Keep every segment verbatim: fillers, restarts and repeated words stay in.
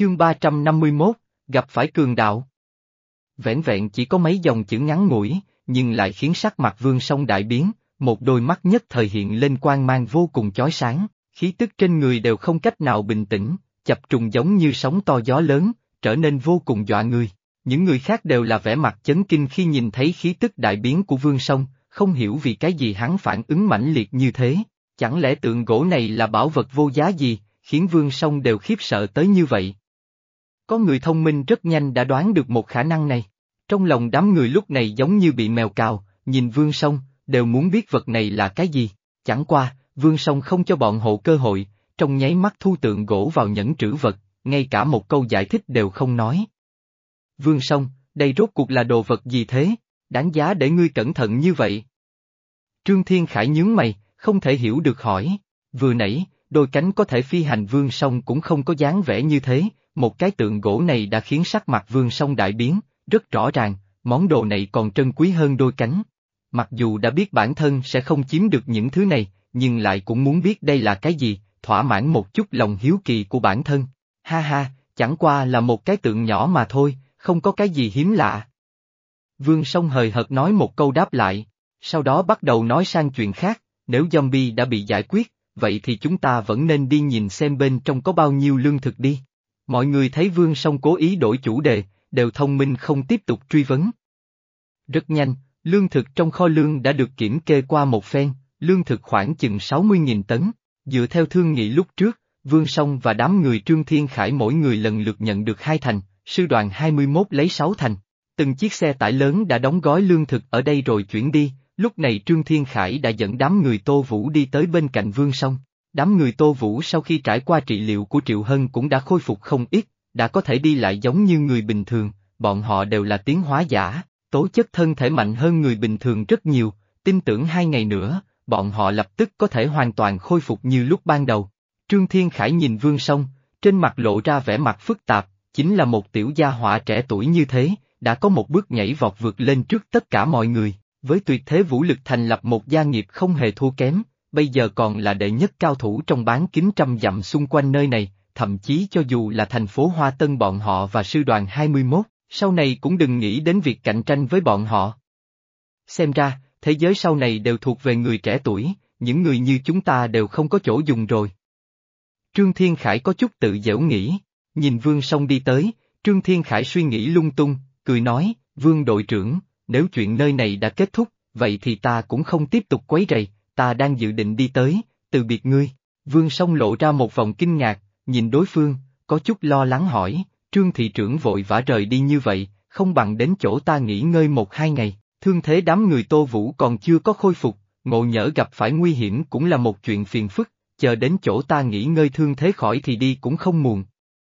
Chương ba trăm năm mươi mốt, gặp phải cường đạo. Vẻn vẹn chỉ có mấy dòng chữ ngắn ngủi, nhưng lại khiến sắc mặt Vương Song đại biến, một đôi mắt nhất thời hiện lên quang mang vô cùng chói sáng, khí tức trên người đều không cách nào bình tĩnh, chập trùng giống như sóng to gió lớn, trở nên vô cùng dọa người. Những người khác đều là vẻ mặt chấn kinh khi nhìn thấy khí tức đại biến của Vương Song, không hiểu vì cái gì hắn phản ứng mãnh liệt như thế, chẳng lẽ tượng gỗ này là bảo vật vô giá gì, khiến Vương Song đều khiếp sợ tới như vậy. Có người thông minh rất nhanh đã đoán được một khả năng này. Trong lòng đám người lúc này giống như bị mèo cào, nhìn Vương Song, đều muốn biết vật này là cái gì. Chẳng qua, Vương Song không cho bọn hộ cơ hội, trong nháy mắt thu tượng gỗ vào nhẫn trữ vật, ngay cả một câu giải thích đều không nói. Vương Song, đây rốt cuộc là đồ vật gì thế, đáng giá để ngươi cẩn thận như vậy? Trương Thiên Khải nhướng mày, không thể hiểu được hỏi. Vừa nãy, đôi cánh có thể phi hành Vương Song cũng không có dáng vẻ như thế, một cái tượng gỗ này đã khiến sắc mặt Vương Song đại biến, rất rõ ràng, món đồ này còn trân quý hơn đôi cánh. Mặc dù đã biết bản thân sẽ không chiếm được những thứ này, nhưng lại cũng muốn biết đây là cái gì, thỏa mãn một chút lòng hiếu kỳ của bản thân. Ha ha, chẳng qua là một cái tượng nhỏ mà thôi, không có cái gì hiếm lạ. Vương Song hời hợt nói một câu đáp lại, sau đó bắt đầu nói sang chuyện khác, nếu zombie đã bị giải quyết, vậy thì chúng ta vẫn nên đi nhìn xem bên trong có bao nhiêu lương thực đi. Mọi người thấy Vương Song cố ý đổi chủ đề, đều thông minh không tiếp tục truy vấn. Rất nhanh, lương thực trong kho lương đã được kiểm kê qua một phen, lương thực khoảng chừng sáu mươi nghìn tấn, dựa theo thương nghị lúc trước, Vương Song và đám người Trương Thiên Khải mỗi người lần lượt nhận được hai thành, sư đoàn hai mươi mốt lấy sáu thành. Từng chiếc xe tải lớn đã đóng gói lương thực ở đây rồi chuyển đi, lúc này Trương Thiên Khải đã dẫn đám người Tô Vũ đi tới bên cạnh Vương Song. Đám người Tô Vũ sau khi trải qua trị liệu của Triệu Hân cũng đã khôi phục không ít, đã có thể đi lại giống như người bình thường, bọn họ đều là tiến hóa giả, tố chất thân thể mạnh hơn người bình thường rất nhiều, tin tưởng hai ngày nữa, bọn họ lập tức có thể hoàn toàn khôi phục như lúc ban đầu. Trương Thiên Khải nhìn Vương Song, trên mặt lộ ra vẻ mặt phức tạp, chính là một tiểu gia họa trẻ tuổi như thế, đã có một bước nhảy vọt vượt lên trước tất cả mọi người, với tuyệt thế vũ lực thành lập một gia nghiệp không hề thua kém. Bây giờ còn là đệ nhất cao thủ trong bán kính trăm dặm xung quanh nơi này, thậm chí cho dù là thành phố Hoa Tân bọn họ và sư đoàn hai mươi mốt, sau này cũng đừng nghĩ đến việc cạnh tranh với bọn họ. Xem ra, thế giới sau này đều thuộc về người trẻ tuổi, những người như chúng ta đều không có chỗ dùng rồi. Trương Thiên Khải có chút tự giễu nghĩ, nhìn Vương Song đi tới, Trương Thiên Khải suy nghĩ lung tung, cười nói, Vương đội trưởng, nếu chuyện nơi này đã kết thúc, vậy thì ta cũng không tiếp tục quấy rầy. Ta đang dự định đi tới, từ biệt ngươi. Vương Song lộ ra một vòng kinh ngạc, nhìn đối phương, có chút lo lắng hỏi, Trương thị trưởng vội vã rời đi như vậy, không bằng đến chỗ ta nghỉ ngơi một hai ngày, thương thế đám người Tô Vũ còn chưa có khôi phục, ngộ nhỡ gặp phải nguy hiểm cũng là một chuyện phiền phức, chờ đến chỗ ta nghỉ ngơi thương thế khỏi thì đi cũng không muộn.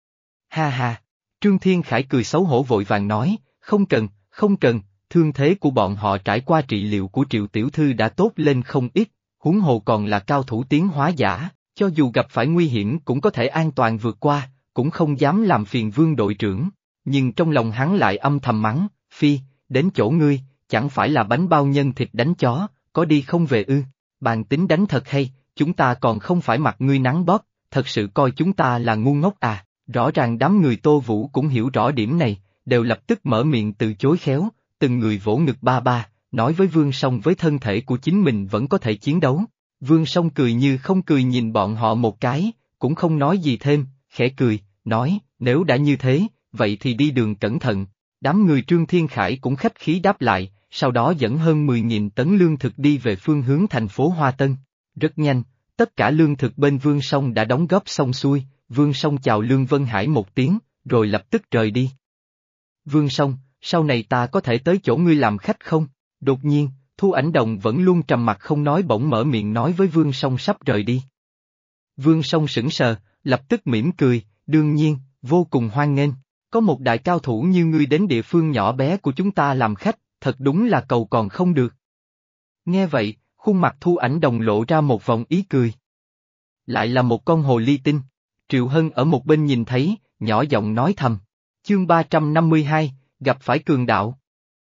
Ha ha, Trương Thiên Khải cười xấu hổ vội vàng nói, không cần, không cần. Thương thế của bọn họ trải qua trị liệu của Triệu Tiểu Thư đã tốt lên không ít, huống hồ còn là cao thủ tiến hóa giả, cho dù gặp phải nguy hiểm cũng có thể an toàn vượt qua, cũng không dám làm phiền Vương đội trưởng. Nhưng trong lòng hắn lại âm thầm mắng, phi, đến chỗ ngươi, chẳng phải là bánh bao nhân thịt đánh chó, có đi không về ư, bàn tính đánh thật hay, chúng ta còn không phải mặc ngươi nắng bóp, thật sự coi chúng ta là ngu ngốc à, rõ ràng đám người Tô Vũ cũng hiểu rõ điểm này, đều lập tức mở miệng từ chối khéo. Từng người vỗ ngực ba ba, nói với Vương Song với thân thể của chính mình vẫn có thể chiến đấu. Vương Song cười như không cười nhìn bọn họ một cái, cũng không nói gì thêm, khẽ cười, nói, nếu đã như thế, vậy thì đi đường cẩn thận. Đám người Trương Thiên Khải cũng khách khí đáp lại, sau đó dẫn hơn mười nghìn tấn lương thực đi về phương hướng thành phố Hoa Tân. Rất nhanh, tất cả lương thực bên Vương Song đã đóng góp xong xuôi, Vương Song chào Lương Vân Hải một tiếng, rồi lập tức rời đi. Vương Song, sau này ta có thể tới chỗ ngươi làm khách không? Đột nhiên, Thu Ảnh Đồng vẫn luôn trầm mặc không nói bỗng mở miệng nói với Vương Song sắp rời đi. Vương Song sững sờ, lập tức mỉm cười, đương nhiên, vô cùng hoan nghênh, có một đại cao thủ như ngươi đến địa phương nhỏ bé của chúng ta làm khách, thật đúng là cầu còn không được. Nghe vậy, khuôn mặt Thu Ảnh Đồng lộ ra một vòng ý cười. Lại là một con hồ ly tinh, Triệu Hân ở một bên nhìn thấy, nhỏ giọng nói thầm. Chương ba trăm năm mươi hai, gặp phải cường đạo.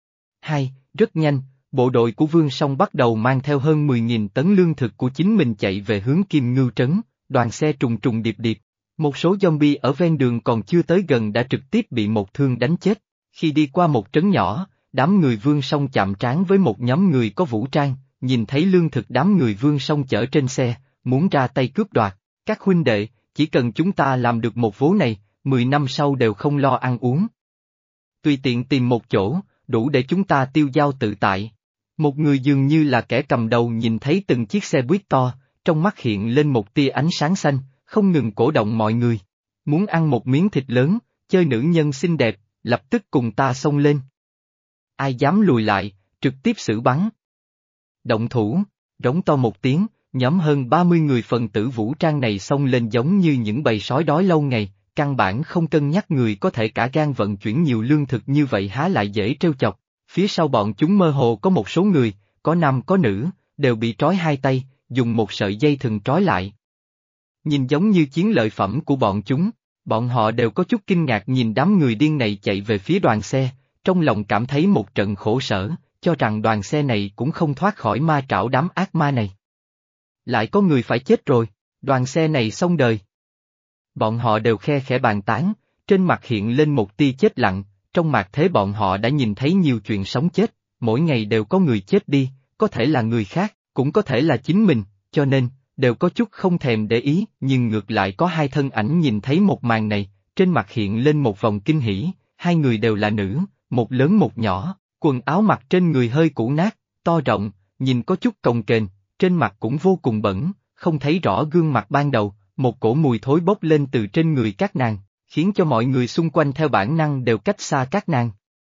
Hai, rất nhanh, bộ đội của Vương Song bắt đầu mang theo hơn mười nghìn tấn lương thực của chính mình chạy về hướng Kim Ngưu Trấn, đoàn xe trùng trùng điệp điệp. Một số zombie ở ven đường còn chưa tới gần đã trực tiếp bị một thương đánh chết. Khi đi qua một trấn nhỏ, đám người Vương Song chạm trán với một nhóm người có vũ trang, nhìn thấy lương thực đám người Vương Song chở trên xe, muốn ra tay cướp đoạt. Các huynh đệ, chỉ cần chúng ta làm được một vố này, mười năm sau đều không lo ăn uống. Tùy tiện tìm một chỗ, đủ để chúng ta tiêu dao tự tại. Một người dường như là kẻ cầm đầu nhìn thấy từng chiếc xe buýt to, trong mắt hiện lên một tia ánh sáng xanh, không ngừng cổ động mọi người. Muốn ăn một miếng thịt lớn, chơi nữ nhân xinh đẹp, lập tức cùng ta xông lên. Ai dám lùi lại, trực tiếp xử bắn. Động thủ, rống to một tiếng, nhóm hơn ba mươi người phần tử vũ trang này xông lên giống như những bầy sói đói lâu ngày, căn bản không cân nhắc người có thể cả gan vận chuyển nhiều lương thực như vậy há lại dễ trêu chọc. Phía sau bọn chúng mơ hồ có một số người, có nam có nữ, đều bị trói hai tay, dùng một sợi dây thừng trói lại. Nhìn giống như chiến lợi phẩm của bọn chúng, bọn họ đều có chút kinh ngạc nhìn đám người điên này chạy về phía đoàn xe, trong lòng cảm thấy một trận khổ sở, cho rằng đoàn xe này cũng không thoát khỏi ma trảo đám ác ma này. Lại có người phải chết rồi, đoàn xe này xong đời. Bọn họ đều khe khẽ bàn tán, trên mặt hiện lên một tia chết lặng, trong mặt thế bọn họ đã nhìn thấy nhiều chuyện sống chết, mỗi ngày đều có người chết đi, có thể là người khác, cũng có thể là chính mình, cho nên, đều có chút không thèm để ý, nhưng ngược lại có hai thân ảnh nhìn thấy một màn này, trên mặt hiện lên một vòng kinh hỉ, hai người đều là nữ, một lớn một nhỏ, quần áo mặc trên người hơi cũ nát, to rộng, nhìn có chút cồng kềnh, trên mặt cũng vô cùng bẩn, không thấy rõ gương mặt ban đầu, một cổ mùi thối bốc lên từ trên người các nàng, khiến cho mọi người xung quanh theo bản năng đều cách xa các nàng.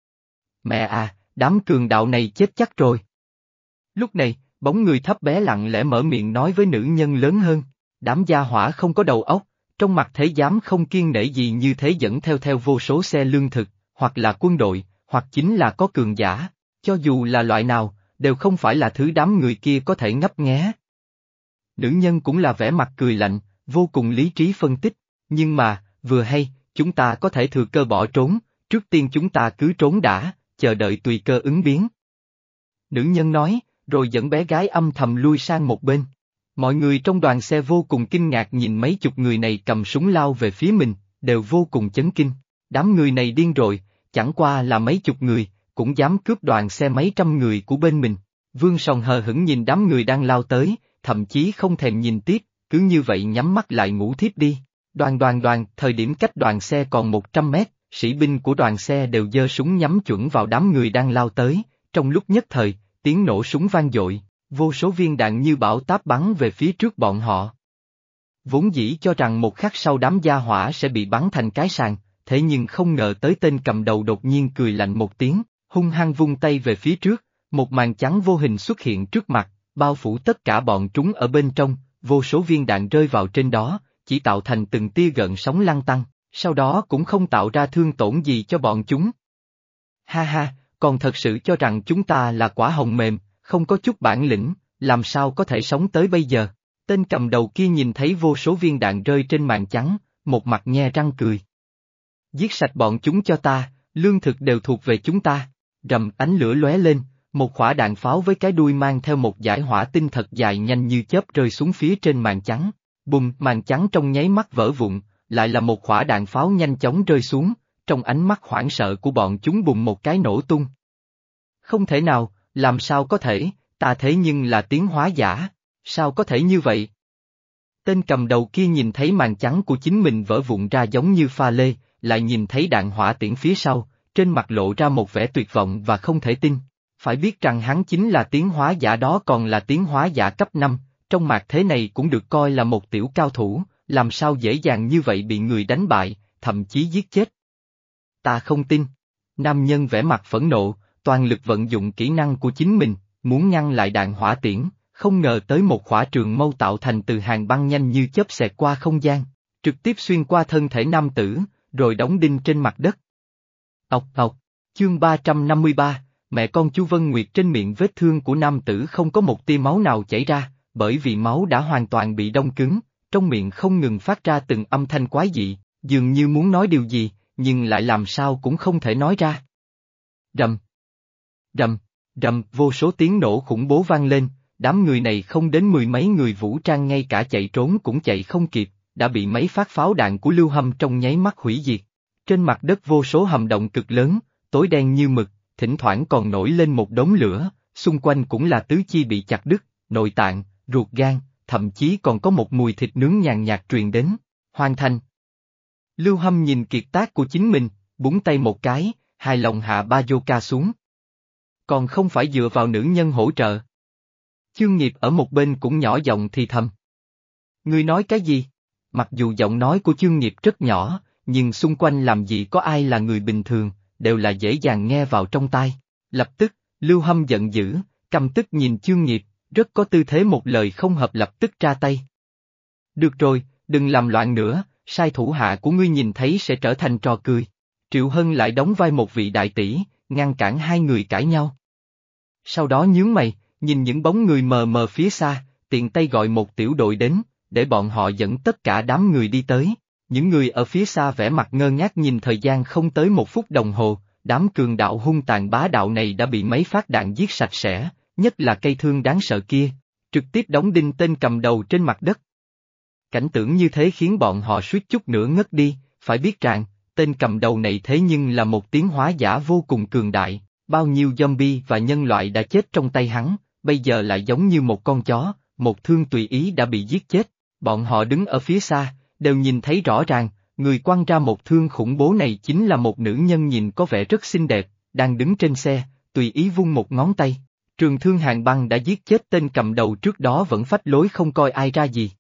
Mẹ à, đám cường đạo này chết chắc rồi. Lúc này, bóng người thấp bé lặng lẽ mở miệng nói với nữ nhân lớn hơn, đám gia hỏa không có đầu óc, trong mặt thế dám không kiêng nể gì như thế dẫn theo theo vô số xe lương thực, hoặc là quân đội, hoặc chính là có cường giả, cho dù là loại nào, đều không phải là thứ đám người kia có thể ngấp nghé. Nữ nhân cũng là vẻ mặt cười lạnh, vô cùng lý trí phân tích, nhưng mà, vừa hay, chúng ta có thể thừa cơ bỏ trốn, trước tiên chúng ta cứ trốn đã, chờ đợi tùy cơ ứng biến. Nữ nhân nói, rồi dẫn bé gái âm thầm lui sang một bên. Mọi người trong đoàn xe vô cùng kinh ngạc nhìn mấy chục người này cầm súng lao về phía mình, đều vô cùng chấn kinh. Đám người này điên rồi, chẳng qua là mấy chục người, cũng dám cướp đoàn xe mấy trăm người của bên mình. Vương Song hờ hững nhìn đám người đang lao tới, thậm chí không thèm nhìn tiếp, cứ như vậy nhắm mắt lại ngủ thiếp đi. Đoàn đoàn đoàn, thời điểm cách đoàn xe còn một trăm mét, sĩ binh của đoàn xe đều giơ súng nhắm chuẩn vào đám người đang lao tới, trong lúc nhất thời, tiếng nổ súng vang dội, vô số viên đạn như bão táp bắn về phía trước bọn họ. Vốn dĩ cho rằng một khắc sau đám gia hỏa sẽ bị bắn thành cái sàng, thế nhưng không ngờ tới tên cầm đầu đột nhiên cười lạnh một tiếng, hung hăng vung tay về phía trước, một màn trắng vô hình xuất hiện trước mặt, bao phủ tất cả bọn chúng ở bên trong, vô số viên đạn rơi vào trên đó, chỉ tạo thành từng tia gợn sóng lăn tăn, sau đó cũng không tạo ra thương tổn gì cho bọn chúng. Ha ha, còn thật sự cho rằng chúng ta là quả hồng mềm, không có chút bản lĩnh, làm sao có thể sống tới bây giờ. Tên cầm đầu kia nhìn thấy vô số viên đạn rơi trên màn trắng, một mặt nhe răng cười. Giết sạch bọn chúng cho ta, lương thực đều thuộc về chúng ta. Rầm, ánh lửa lóe lên, một quả đạn pháo với cái đuôi mang theo một dải hỏa tinh thật dài nhanh như chớp rơi xuống phía trên màn trắng. Bùm, màn trắng trong nháy mắt vỡ vụn, lại là một quả đạn pháo nhanh chóng rơi xuống, trong ánh mắt hoảng sợ của bọn chúng bùng một cái nổ tung. Không thể nào, làm sao có thể, ta thế nhưng là tiến hóa giả, sao có thể như vậy? Tên cầm đầu kia nhìn thấy màn trắng của chính mình vỡ vụn ra giống như pha lê, lại nhìn thấy đạn hỏa tiễn phía sau, trên mặt lộ ra một vẻ tuyệt vọng và không thể tin. Phải biết rằng hắn chính là tiến hóa giả đó còn là tiến hóa giả cấp năm, trong mạt thế này cũng được coi là một tiểu cao thủ, làm sao dễ dàng như vậy bị người đánh bại, thậm chí giết chết. Ta không tin. Nam nhân vẻ mặt phẫn nộ, toàn lực vận dụng kỹ năng của chính mình, muốn ngăn lại đạn hỏa tiễn, không ngờ tới một khỏa trường mâu tạo thành từ hàng băng nhanh như chớp xẹt qua không gian, trực tiếp xuyên qua thân thể nam tử, rồi đóng đinh trên mặt đất. Ọc ọc, chương ba trăm năm mươi ba, mẹ con Chu Vân Nguyệt trên miệng vết thương của nam tử không có một tia máu nào chảy ra, bởi vì máu đã hoàn toàn bị đông cứng, trong miệng không ngừng phát ra từng âm thanh quái dị, dường như muốn nói điều gì, nhưng lại làm sao cũng không thể nói ra. Rầm, rầm, rầm, vô số tiếng nổ khủng bố vang lên, đám người này không đến mười mấy người vũ trang ngay cả chạy trốn cũng chạy không kịp, đã bị mấy phát pháo đạn của Lưu Hâm trong nháy mắt hủy diệt. Trên mặt đất vô số hầm động cực lớn, tối đen như mực, thỉnh thoảng còn nổi lên một đống lửa, xung quanh cũng là tứ chi bị chặt đứt, nội tạng, ruột gan, thậm chí còn có một mùi thịt nướng nhàn nhạt truyền đến. Hoàn thành. Lưu Hâm nhìn kiệt tác của chính mình, búng tay một cái, hài lòng hạ bazooka xuống. Còn không phải dựa vào nữ nhân hỗ trợ. Chương Nghiệp ở một bên cũng nhỏ giọng thì thầm. Ngươi nói cái gì? Mặc dù giọng nói của Chương Nghiệp rất nhỏ, nhưng xung quanh làm gì có ai là người bình thường, đều là dễ dàng nghe vào trong tai. Lập tức, Lưu Hâm giận dữ, căm tức nhìn Chương Nghiệp, rất có tư thế một lời không hợp lập tức ra tay. Được rồi, đừng làm loạn nữa, sai thủ hạ của ngươi nhìn thấy sẽ trở thành trò cười. Triệu Hân lại đóng vai một vị đại tỷ, ngăn cản hai người cãi nhau. Sau đó nhướng mày, nhìn những bóng người mờ mờ phía xa, tiện tay gọi một tiểu đội đến, để bọn họ dẫn tất cả đám người đi tới. Những người ở phía xa vẻ mặt ngơ ngác nhìn thời gian không tới một phút đồng hồ, đám cường đạo hung tàn bá đạo này đã bị mấy phát đạn giết sạch sẽ, nhất là cây thương đáng sợ kia, trực tiếp đóng đinh tên cầm đầu trên mặt đất. Cảnh tượng như thế khiến bọn họ suýt chút nữa ngất đi, phải biết rằng, tên cầm đầu này thế nhưng là một tiến hóa giả vô cùng cường đại, bao nhiêu zombie và nhân loại đã chết trong tay hắn, bây giờ lại giống như một con chó, một thương tùy ý đã bị giết chết. Bọn họ đứng ở phía xa, đều nhìn thấy rõ ràng, người quăng ra một thương khủng bố này chính là một nữ nhân nhìn có vẻ rất xinh đẹp, đang đứng trên xe, tùy ý vung một ngón tay. Trường thương hàn băng đã giết chết tên cầm đầu trước đó vẫn phách lối không coi ai ra gì.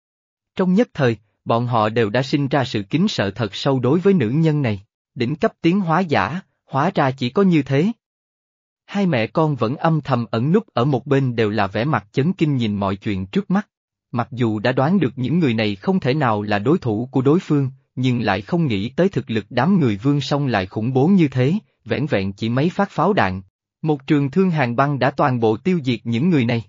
Trong nhất thời, bọn họ đều đã sinh ra sự kính sợ thật sâu đối với nữ nhân này, đỉnh cấp tiến hóa giả, hóa ra chỉ có như thế. Hai mẹ con vẫn âm thầm ẩn núp ở một bên đều là vẻ mặt chấn kinh nhìn mọi chuyện trước mắt. Mặc dù đã đoán được những người này không thể nào là đối thủ của đối phương, nhưng lại không nghĩ tới thực lực đám người Vương Song lại khủng bố như thế, vẻn vẹn chỉ mấy phát pháo đạn. Một trường thương hàn băng đã toàn bộ tiêu diệt những người này.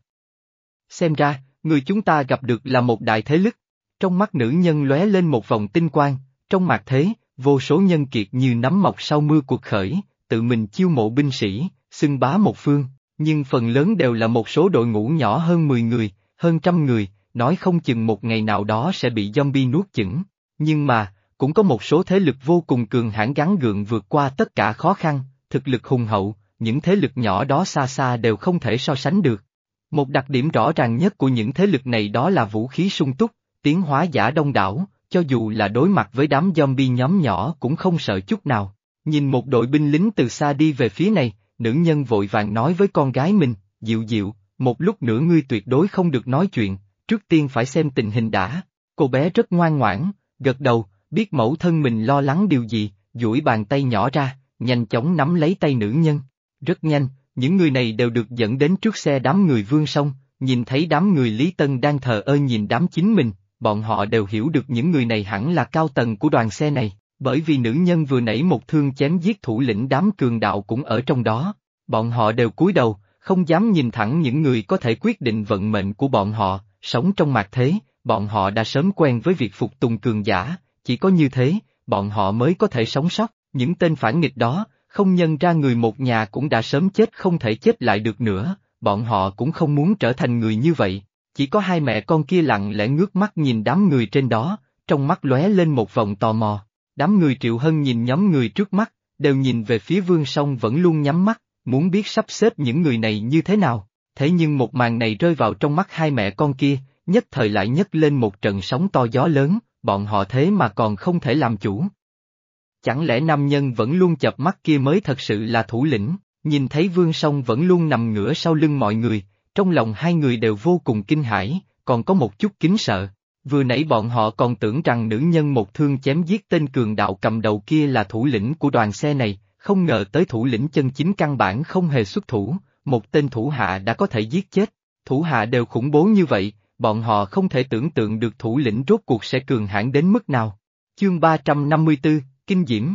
Xem ra, người chúng ta gặp được là một đại thế lực. Trong mắt nữ nhân lóe lên một vòng tinh quang, trong mạt thế, vô số nhân kiệt như nấm mọc sau mưa cuộc khởi, tự mình chiêu mộ binh sĩ, xưng bá một phương, nhưng phần lớn đều là một số đội ngũ nhỏ hơn mười người, hơn trăm người, nói không chừng một ngày nào đó sẽ bị zombie nuốt chửng. Nhưng mà, cũng có một số thế lực vô cùng cường hãn gắng gượng vượt qua tất cả khó khăn, thực lực hùng hậu, những thế lực nhỏ đó xa xa đều không thể so sánh được. Một đặc điểm rõ ràng nhất của những thế lực này đó là vũ khí sung túc, tiến hóa giả đông đảo, cho dù là đối mặt với đám zombie nhóm nhỏ cũng không sợ chút nào. Nhìn một đội binh lính từ xa đi về phía này, nữ nhân vội vàng nói với con gái mình, dịu dịu, một lúc nữa ngươi tuyệt đối không được nói chuyện, trước tiên phải xem tình hình đã. Cô bé rất ngoan ngoãn, gật đầu, biết mẫu thân mình lo lắng điều gì, duỗi bàn tay nhỏ ra, nhanh chóng nắm lấy tay nữ nhân. Rất nhanh, những người này đều được dẫn đến trước xe đám người Vương Song, nhìn thấy đám người Lý Tân đang thờ ơ nhìn đám chính mình, bọn họ đều hiểu được những người này hẳn là cao tầng của đoàn xe này, bởi vì nữ nhân vừa nãy một thương chém giết thủ lĩnh đám cường đạo cũng ở trong đó. Bọn họ đều cúi đầu, không dám nhìn thẳng những người có thể quyết định vận mệnh của bọn họ, sống trong mạt thế, bọn họ đã sớm quen với việc phục tùng cường giả, chỉ có như thế, bọn họ mới có thể sống sót, những tên phản nghịch đó, không nhân ra người một nhà cũng đã sớm chết không thể chết lại được nữa, bọn họ cũng không muốn trở thành người như vậy, chỉ có hai mẹ con kia lặng lẽ ngước mắt nhìn đám người trên đó, trong mắt lóe lên một vòng tò mò, đám người Triệu Hân nhìn nhóm người trước mắt, đều nhìn về phía Vương Song vẫn luôn nhắm mắt, muốn biết sắp xếp những người này như thế nào, thế nhưng một màn này rơi vào trong mắt hai mẹ con kia, nhất thời lại nhấc lên một trận sóng to gió lớn, bọn họ thế mà còn không thể làm chủ. Chẳng lẽ nam nhân vẫn luôn chợp mắt kia mới thật sự là thủ lĩnh, nhìn thấy Vương Song vẫn luôn nằm ngửa sau lưng mọi người, trong lòng hai người đều vô cùng kinh hãi, còn có một chút kính sợ. Vừa nãy bọn họ còn tưởng rằng nữ nhân một thương chém giết tên cường đạo cầm đầu kia là thủ lĩnh của đoàn xe này, không ngờ tới thủ lĩnh chân chính căn bản không hề xuất thủ, một tên thủ hạ đã có thể giết chết. Thủ hạ đều khủng bố như vậy, bọn họ không thể tưởng tượng được thủ lĩnh rốt cuộc sẽ cường hãn đến mức nào. Chương ba trăm năm mươi tư, Kinh Diễm.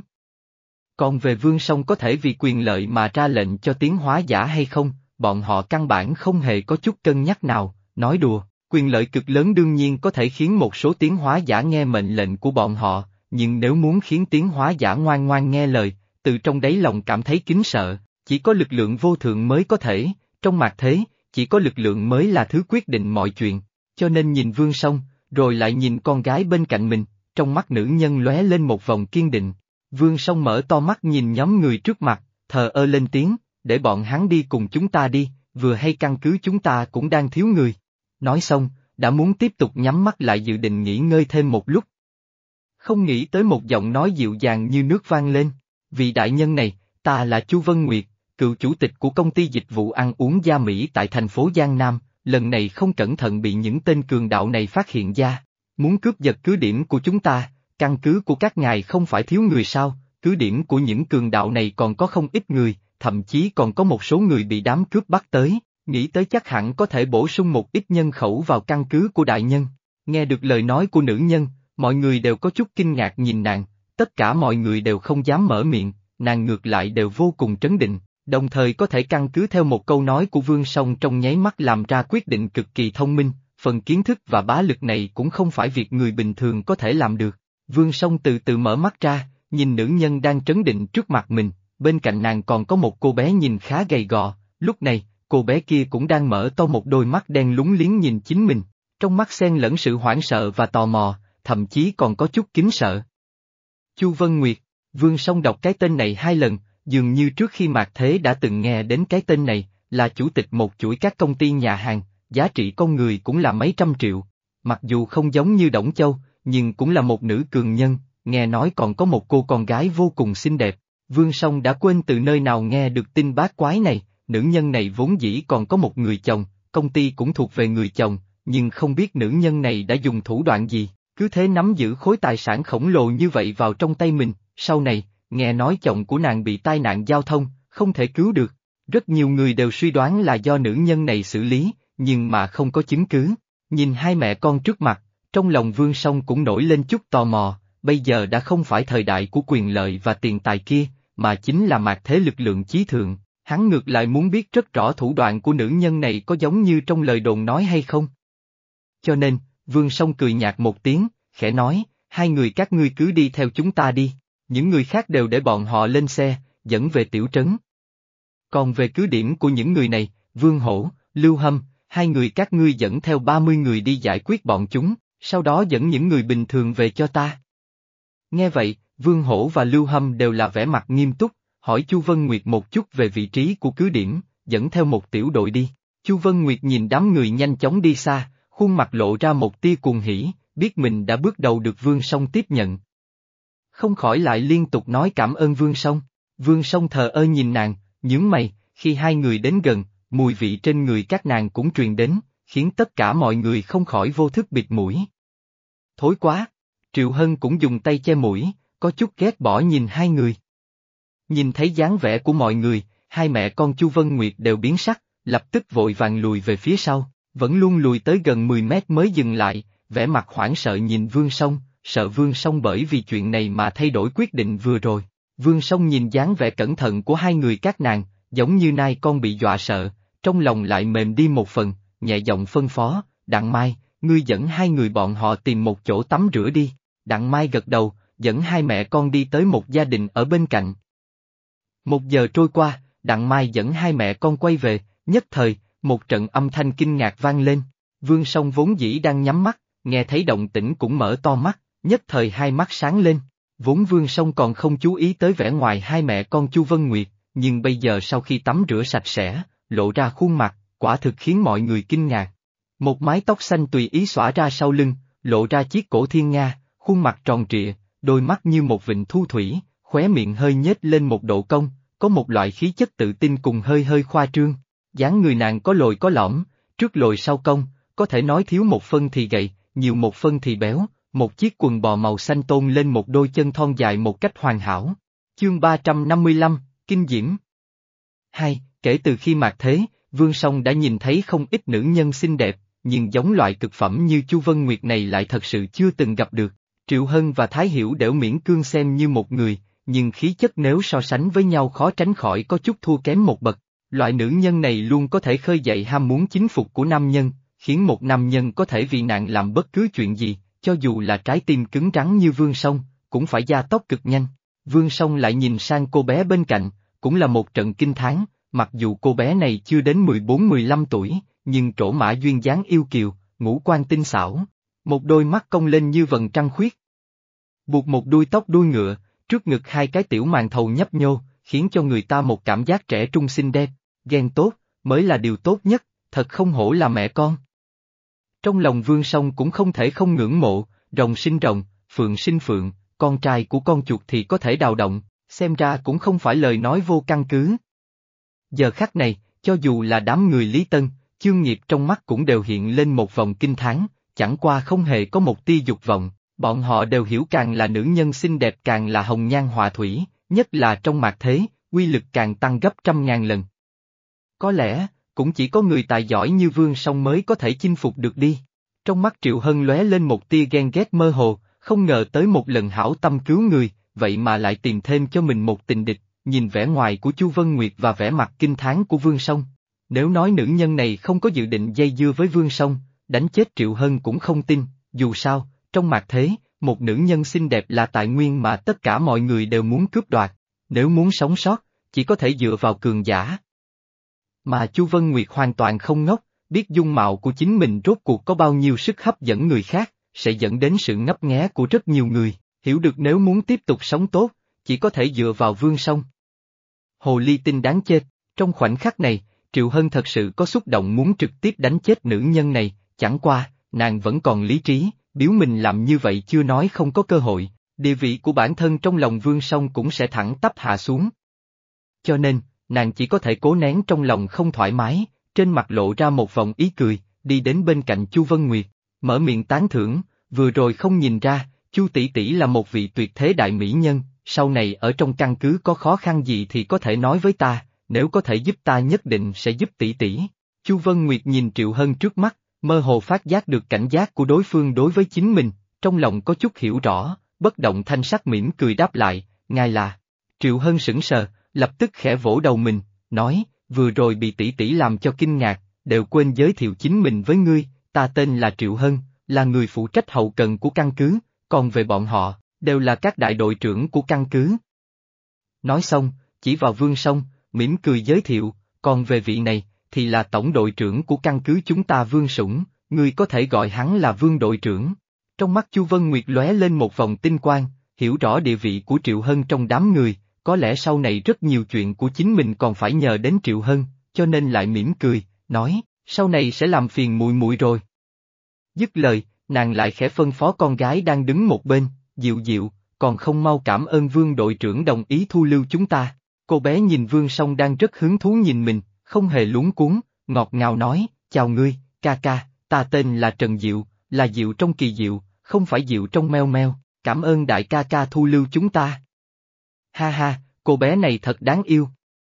Còn về Vương Song có thể vì quyền lợi mà ra lệnh cho tiến hóa giả hay không, bọn họ căn bản không hề có chút cân nhắc nào, nói đùa, quyền lợi cực lớn đương nhiên có thể khiến một số tiến hóa giả nghe mệnh lệnh của bọn họ, nhưng nếu muốn khiến tiến hóa giả ngoan ngoan nghe lời, từ trong đáy lòng cảm thấy kính sợ, chỉ có lực lượng vô thượng mới có thể, trong mạt thế, chỉ có lực lượng mới là thứ quyết định mọi chuyện, cho nên nhìn Vương Song, rồi lại nhìn con gái bên cạnh mình, trong mắt nữ nhân lóe lên một vòng kiên định. Vương Song mở to mắt nhìn nhóm người trước mặt, thờ ơ lên tiếng, để bọn hắn đi cùng chúng ta đi, vừa hay căn cứ chúng ta cũng đang thiếu người. Nói xong, đã muốn tiếp tục nhắm mắt lại dự định nghỉ ngơi thêm một lúc. Không nghĩ tới một giọng nói dịu dàng như nước vang lên, vị đại nhân này, ta là Chu Vân Nguyệt, cựu chủ tịch của công ty dịch vụ ăn uống Gia Mỹ tại thành phố Giang Nam, lần này không cẩn thận bị những tên cường đạo này phát hiện ra, muốn cướp giật cứ điểm của chúng ta, căn cứ của các ngài không phải thiếu người sao, cứ điểm của những cường đạo này còn có không ít người, thậm chí còn có một số người bị đám cướp bắt tới, nghĩ tới chắc hẳn có thể bổ sung một ít nhân khẩu vào căn cứ của đại nhân. Nghe được lời nói của nữ nhân, mọi người đều có chút kinh ngạc nhìn nàng, tất cả mọi người đều không dám mở miệng, nàng ngược lại đều vô cùng trấn định, đồng thời có thể căn cứ theo một câu nói của Vương Song trong nháy mắt làm ra quyết định cực kỳ thông minh, phần kiến thức và bá lực này cũng không phải việc người bình thường có thể làm được. Vương Song từ từ mở mắt ra, nhìn nữ nhân đang trấn định trước mặt mình, bên cạnh nàng còn có một cô bé nhìn khá gầy gò, lúc này, cô bé kia cũng đang mở to một đôi mắt đen lúng liếng nhìn chính mình, trong mắt xen lẫn sự hoảng sợ và tò mò, thậm chí còn có chút kính sợ. Chu Vân Nguyệt, Vương Song đọc cái tên này hai lần, dường như trước khi Mạc Thế đã từng nghe đến cái tên này, là chủ tịch một chuỗi các công ty nhà hàng, giá trị con người cũng là mấy trăm triệu. Mặc dù không giống như Đổng Châu, nhưng cũng là một nữ cường nhân, nghe nói còn có một cô con gái vô cùng xinh đẹp. Vương Song đã quên từ nơi nào nghe được tin bát quái này, nữ nhân này vốn dĩ còn có một người chồng, công ty cũng thuộc về người chồng, nhưng không biết nữ nhân này đã dùng thủ đoạn gì, cứ thế nắm giữ khối tài sản khổng lồ như vậy vào trong tay mình, sau này, nghe nói chồng của nàng bị tai nạn giao thông, không thể cứu được. Rất nhiều người đều suy đoán là do nữ nhân này xử lý, nhưng mà không có chứng cứ. Nhìn hai mẹ con trước mặt, trong lòng Vương Song cũng nổi lên chút tò mò, bây giờ đã không phải thời đại của quyền lợi và tiền tài kia, mà chính là Mạc Thế lực lượng chí thượng, hắn ngược lại muốn biết rất rõ thủ đoạn của nữ nhân này có giống như trong lời đồn nói hay không. Cho nên, Vương Song cười nhạt một tiếng, khẽ nói, hai người các ngươi cứ đi theo chúng ta đi, những người khác đều để bọn họ lên xe, dẫn về tiểu trấn. Còn về cứ điểm của những người này, Vương Hổ, Lưu Hâm, hai người các ngươi dẫn theo ba mươi người đi giải quyết bọn chúng, sau đó dẫn những người bình thường về cho ta. Nghe vậy, Vương Hổ và Lưu Hâm đều là vẻ mặt nghiêm túc, hỏi Chu Vân Nguyệt một chút về vị trí của cứ điểm, dẫn theo một tiểu đội đi. Chu Vân Nguyệt nhìn đám người nhanh chóng đi xa, khuôn mặt lộ ra một tia cuồng hỉ, biết mình đã bước đầu được Vương Song tiếp nhận. Không khỏi lại liên tục nói cảm ơn Vương Song. Vương Song thờ ơ nhìn nàng, nhướng mày, khi hai người đến gần, mùi vị trên người các nàng cũng truyền đến, khiến tất cả mọi người không khỏi vô thức bịt mũi. Thối quá! Triệu Hân cũng dùng tay che mũi, có chút ghét bỏ nhìn hai người. Nhìn thấy dáng vẻ của mọi người, hai mẹ con Chu Vân Nguyệt đều biến sắc, lập tức vội vàng lùi về phía sau, vẫn luôn lùi tới gần mười mét mới dừng lại, vẻ mặt hoảng sợ nhìn Vương Song, sợ Vương Song bởi vì chuyện này mà thay đổi quyết định vừa rồi. Vương Song nhìn dáng vẻ cẩn thận của hai người các nàng, giống như nai con bị dọa sợ, trong lòng lại mềm đi một phần, nhẹ giọng phân phó, Đặng Mai, ngươi dẫn hai người bọn họ tìm một chỗ tắm rửa đi. Đặng Mai gật đầu, dẫn hai mẹ con đi tới một gia đình ở bên cạnh. Một giờ trôi qua, Đặng Mai dẫn hai mẹ con quay về, nhất thời, một trận âm thanh kinh ngạc vang lên. Vương Song vốn dĩ đang nhắm mắt, nghe thấy động tĩnh cũng mở to mắt, nhất thời hai mắt sáng lên. Vốn Vương Song còn không chú ý tới vẻ ngoài hai mẹ con Chu Vân Nguyệt, nhưng bây giờ sau khi tắm rửa sạch sẽ, lộ ra khuôn mặt, quả thực khiến mọi người kinh ngạc. Một mái tóc xanh tùy ý xõa ra sau lưng, lộ ra chiếc cổ thiên nga, khuôn mặt tròn trịa, đôi mắt như một vịnh thu thủy, khóe miệng hơi nhếch lên một độ cong, có một loại khí chất tự tin cùng hơi hơi khoa trương. Dáng người nàng có lồi có lõm, trước lồi sau cong, có thể nói thiếu một phân thì gầy, nhiều một phân thì béo, một chiếc quần bò màu xanh tôn lên một đôi chân thon dài một cách hoàn hảo. Chương ba trăm năm mươi lăm, Kinh Diễm. Hai, kể từ khi Mạc Thế, Vương Song đã nhìn thấy không ít nữ nhân xinh đẹp, nhưng giống loại cực phẩm như Chu Vân Nguyệt này lại thật sự chưa từng gặp được. Triệu Hân và Thái Hiểu đều miễn cương xem như một người, nhưng khí chất nếu so sánh với nhau khó tránh khỏi có chút thua kém một bậc. Loại nữ nhân này luôn có thể khơi dậy ham muốn chính phục của nam nhân, khiến một nam nhân có thể vì nàng làm bất cứ chuyện gì, cho dù là trái tim cứng rắn như Vương Song, cũng phải gia tốc cực nhanh. Vương Song lại nhìn sang cô bé bên cạnh, cũng là một trận kinh thán, mặc dù cô bé này chưa đến mười bốn mười lăm tuổi, nhưng trổ mã duyên dáng yêu kiều, ngũ quan tinh xảo. Một đôi mắt cong lên như vầng trăng khuyết. Buộc một đuôi tóc đuôi ngựa, trước ngực hai cái tiểu màn thầu nhấp nhô, khiến cho người ta một cảm giác trẻ trung xinh đẹp, ghen tốt, mới là điều tốt nhất, thật không hổ là mẹ con. Trong lòng Vương Song cũng không thể không ngưỡng mộ, rồng sinh rồng, phượng sinh phượng, con trai của con chuột thì có thể đào động, xem ra cũng không phải lời nói vô căn cứ. Giờ khắc này, cho dù là đám người Lý Tân, Chương Nghiệp trong mắt cũng đều hiện lên một vòng kinh thán, chẳng qua không hề có một tia dục vọng, bọn họ đều hiểu càng là nữ nhân xinh đẹp càng là hồng nhan họa thủy, nhất là trong mạt thế, uy lực càng tăng gấp trăm ngàn lần. Có lẽ, cũng chỉ có người tài giỏi như Vương Song mới có thể chinh phục được đi. Trong mắt Triệu Hân lóe lên một tia ghen ghét mơ hồ, không ngờ tới một lần hảo tâm cứu người, vậy mà lại tìm thêm cho mình một tình địch, nhìn vẻ ngoài của Chu Vân Nguyệt và vẻ mặt kinh thán của Vương Song. Nếu nói nữ nhân này không có dự định dây dưa với Vương Song, đánh chết Triệu Hân cũng không tin, dù sao, trong mạt thế, một nữ nhân xinh đẹp là tài nguyên mà tất cả mọi người đều muốn cướp đoạt, nếu muốn sống sót, chỉ có thể dựa vào cường giả. Mà Chu Vân Nguyệt hoàn toàn không ngốc, biết dung mạo của chính mình rốt cuộc có bao nhiêu sức hấp dẫn người khác, sẽ dẫn đến sự ngấp nghé của rất nhiều người, hiểu được nếu muốn tiếp tục sống tốt, chỉ có thể dựa vào Vương Song. Hồ ly tinh đáng chết, trong khoảnh khắc này, Triệu Hân thật sự có xúc động muốn trực tiếp đánh chết nữ nhân này, chẳng qua, nàng vẫn còn lý trí, biếu mình làm như vậy chưa nói không có cơ hội, địa vị của bản thân trong lòng Vương Song cũng sẽ thẳng tắp hạ xuống. Cho nên, nàng chỉ có thể cố nén trong lòng không thoải mái, trên mặt lộ ra một vòng ý cười, đi đến bên cạnh Chu Vân Nguyệt, mở miệng tán thưởng, vừa rồi không nhìn ra, Chu tỷ tỷ là một vị tuyệt thế đại mỹ nhân, sau này ở trong căn cứ có khó khăn gì thì có thể nói với ta, nếu có thể giúp ta nhất định sẽ giúp tỷ tỷ. Chu Vân Nguyệt nhìn Triệu Hân trước mắt, mơ hồ phát giác được cảnh giác của đối phương đối với chính mình, trong lòng có chút hiểu rõ, bất động thanh sắc mỉm cười đáp lại, ngài là. Triệu Hân sững sờ, lập tức khẽ vỗ đầu mình, nói, vừa rồi bị tỷ tỷ làm cho kinh ngạc, đều quên giới thiệu chính mình với ngươi, ta tên là Triệu Hân, là người phụ trách hậu cần của căn cứ, còn về bọn họ, đều là các đại đội trưởng của căn cứ. Nói xong, chỉ vào Vương Song, mỉm cười giới thiệu, còn về vị này, thì là tổng đội trưởng của căn cứ chúng ta Vương Sủng, ngươi có thể gọi hắn là Vương đội trưởng. Trong mắt Chu Vân Nguyệt lóe lên một vòng tinh quang, hiểu rõ địa vị của Triệu Hân trong đám người, có lẽ sau này rất nhiều chuyện của chính mình còn phải nhờ đến Triệu Hân, cho nên lại mỉm cười, nói, sau này sẽ làm phiền muội muội rồi. Dứt lời, nàng lại khẽ phân phó con gái đang đứng một bên, dịu dịu, còn không mau cảm ơn Vương đội trưởng đồng ý thu lưu chúng ta. Cô bé nhìn Vương Song đang rất hứng thú nhìn mình, không hề luống cuống, ngọt ngào nói, chào ngươi, ca ca, ta tên là Trần Diệu, là Diệu trong kỳ diệu, không phải Diệu trong meo meo, cảm ơn đại ca ca thu lưu chúng ta. Ha ha, cô bé này thật đáng yêu.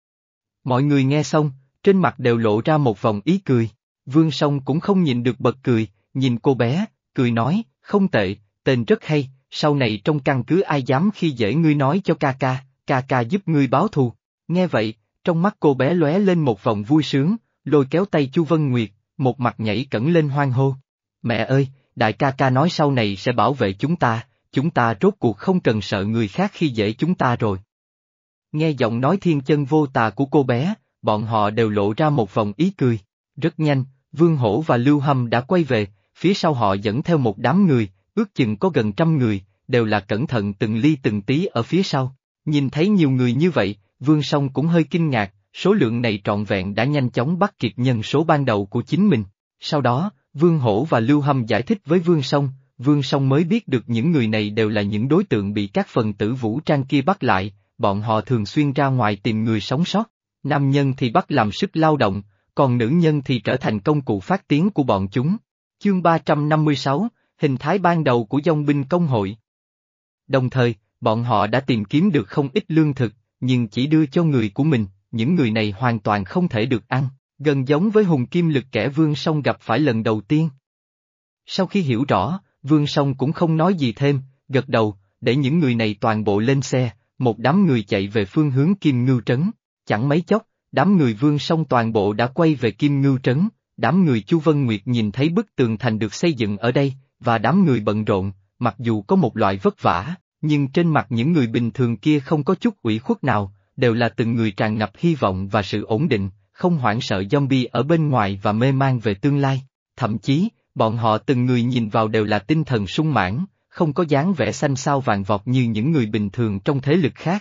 Mọi người nghe xong, trên mặt đều lộ ra một vòng ý cười, Vương Song cũng không nhìn được bật cười, nhìn cô bé, cười nói, không tệ, tên rất hay, sau này trong căn cứ ai dám khi dễ ngươi nói cho ca ca, ca ca giúp ngươi báo thù. Nghe vậy, trong mắt cô bé lóe lên một vòng vui sướng, lôi kéo tay Chu Vân Nguyệt, một mặt nhảy cẫng lên hoan hô. Mẹ ơi, đại ca ca nói sau này sẽ bảo vệ chúng ta, chúng ta rốt cuộc không cần sợ người khác khi dễ chúng ta rồi. Nghe giọng nói thiên chân vô tà của cô bé, bọn họ đều lộ ra một vòng ý cười. Rất nhanh, Vương Hổ và Lưu Hâm đã quay về, phía sau họ dẫn theo một đám người, ước chừng có gần trăm người, đều là cẩn thận từng ly từng tí ở phía sau. Nhìn thấy nhiều người như vậy, Vương Song cũng hơi kinh ngạc, số lượng này trọn vẹn đã nhanh chóng bắt kịp nhân số ban đầu của chính mình. Sau đó, Vương Hổ và Lưu Hâm giải thích với Vương Song, Vương Song mới biết được những người này đều là những đối tượng bị các phần tử vũ trang kia bắt lại, bọn họ thường xuyên ra ngoài tìm người sống sót, nam nhân thì bắt làm sức lao động, còn nữ nhân thì trở thành công cụ phát tiến của bọn chúng. Chương ba trăm năm mươi sáu, hình thái ban đầu của dòng binh công hội. Đồng thời, bọn họ đã tìm kiếm được không ít lương thực, nhưng chỉ đưa cho người của mình, những người này hoàn toàn không thể được ăn, gần giống với hùng kim lực kẻ Vương Song gặp phải lần đầu tiên. Sau khi hiểu rõ, Vương Song cũng không nói gì thêm, gật đầu, để những người này toàn bộ lên xe, một đám người chạy về phương hướng Kim Ngưu Trấn. Chẳng mấy chốc, đám người Vương Song toàn bộ đã quay về Kim Ngưu Trấn, đám người Chu Vân Nguyệt nhìn thấy bức tường thành được xây dựng ở đây, và đám người bận rộn, mặc dù có một loại vất vả, nhưng trên mặt những người bình thường kia không có chút ủy khuất nào, đều là từng người tràn ngập hy vọng và sự ổn định, không hoảng sợ zombie ở bên ngoài và mê man về tương lai. Thậm chí, Bọn họ từng người nhìn vào đều là tinh thần sung mãn, không có dáng vẻ xanh xao vàng vọt như những người bình thường trong thế lực khác.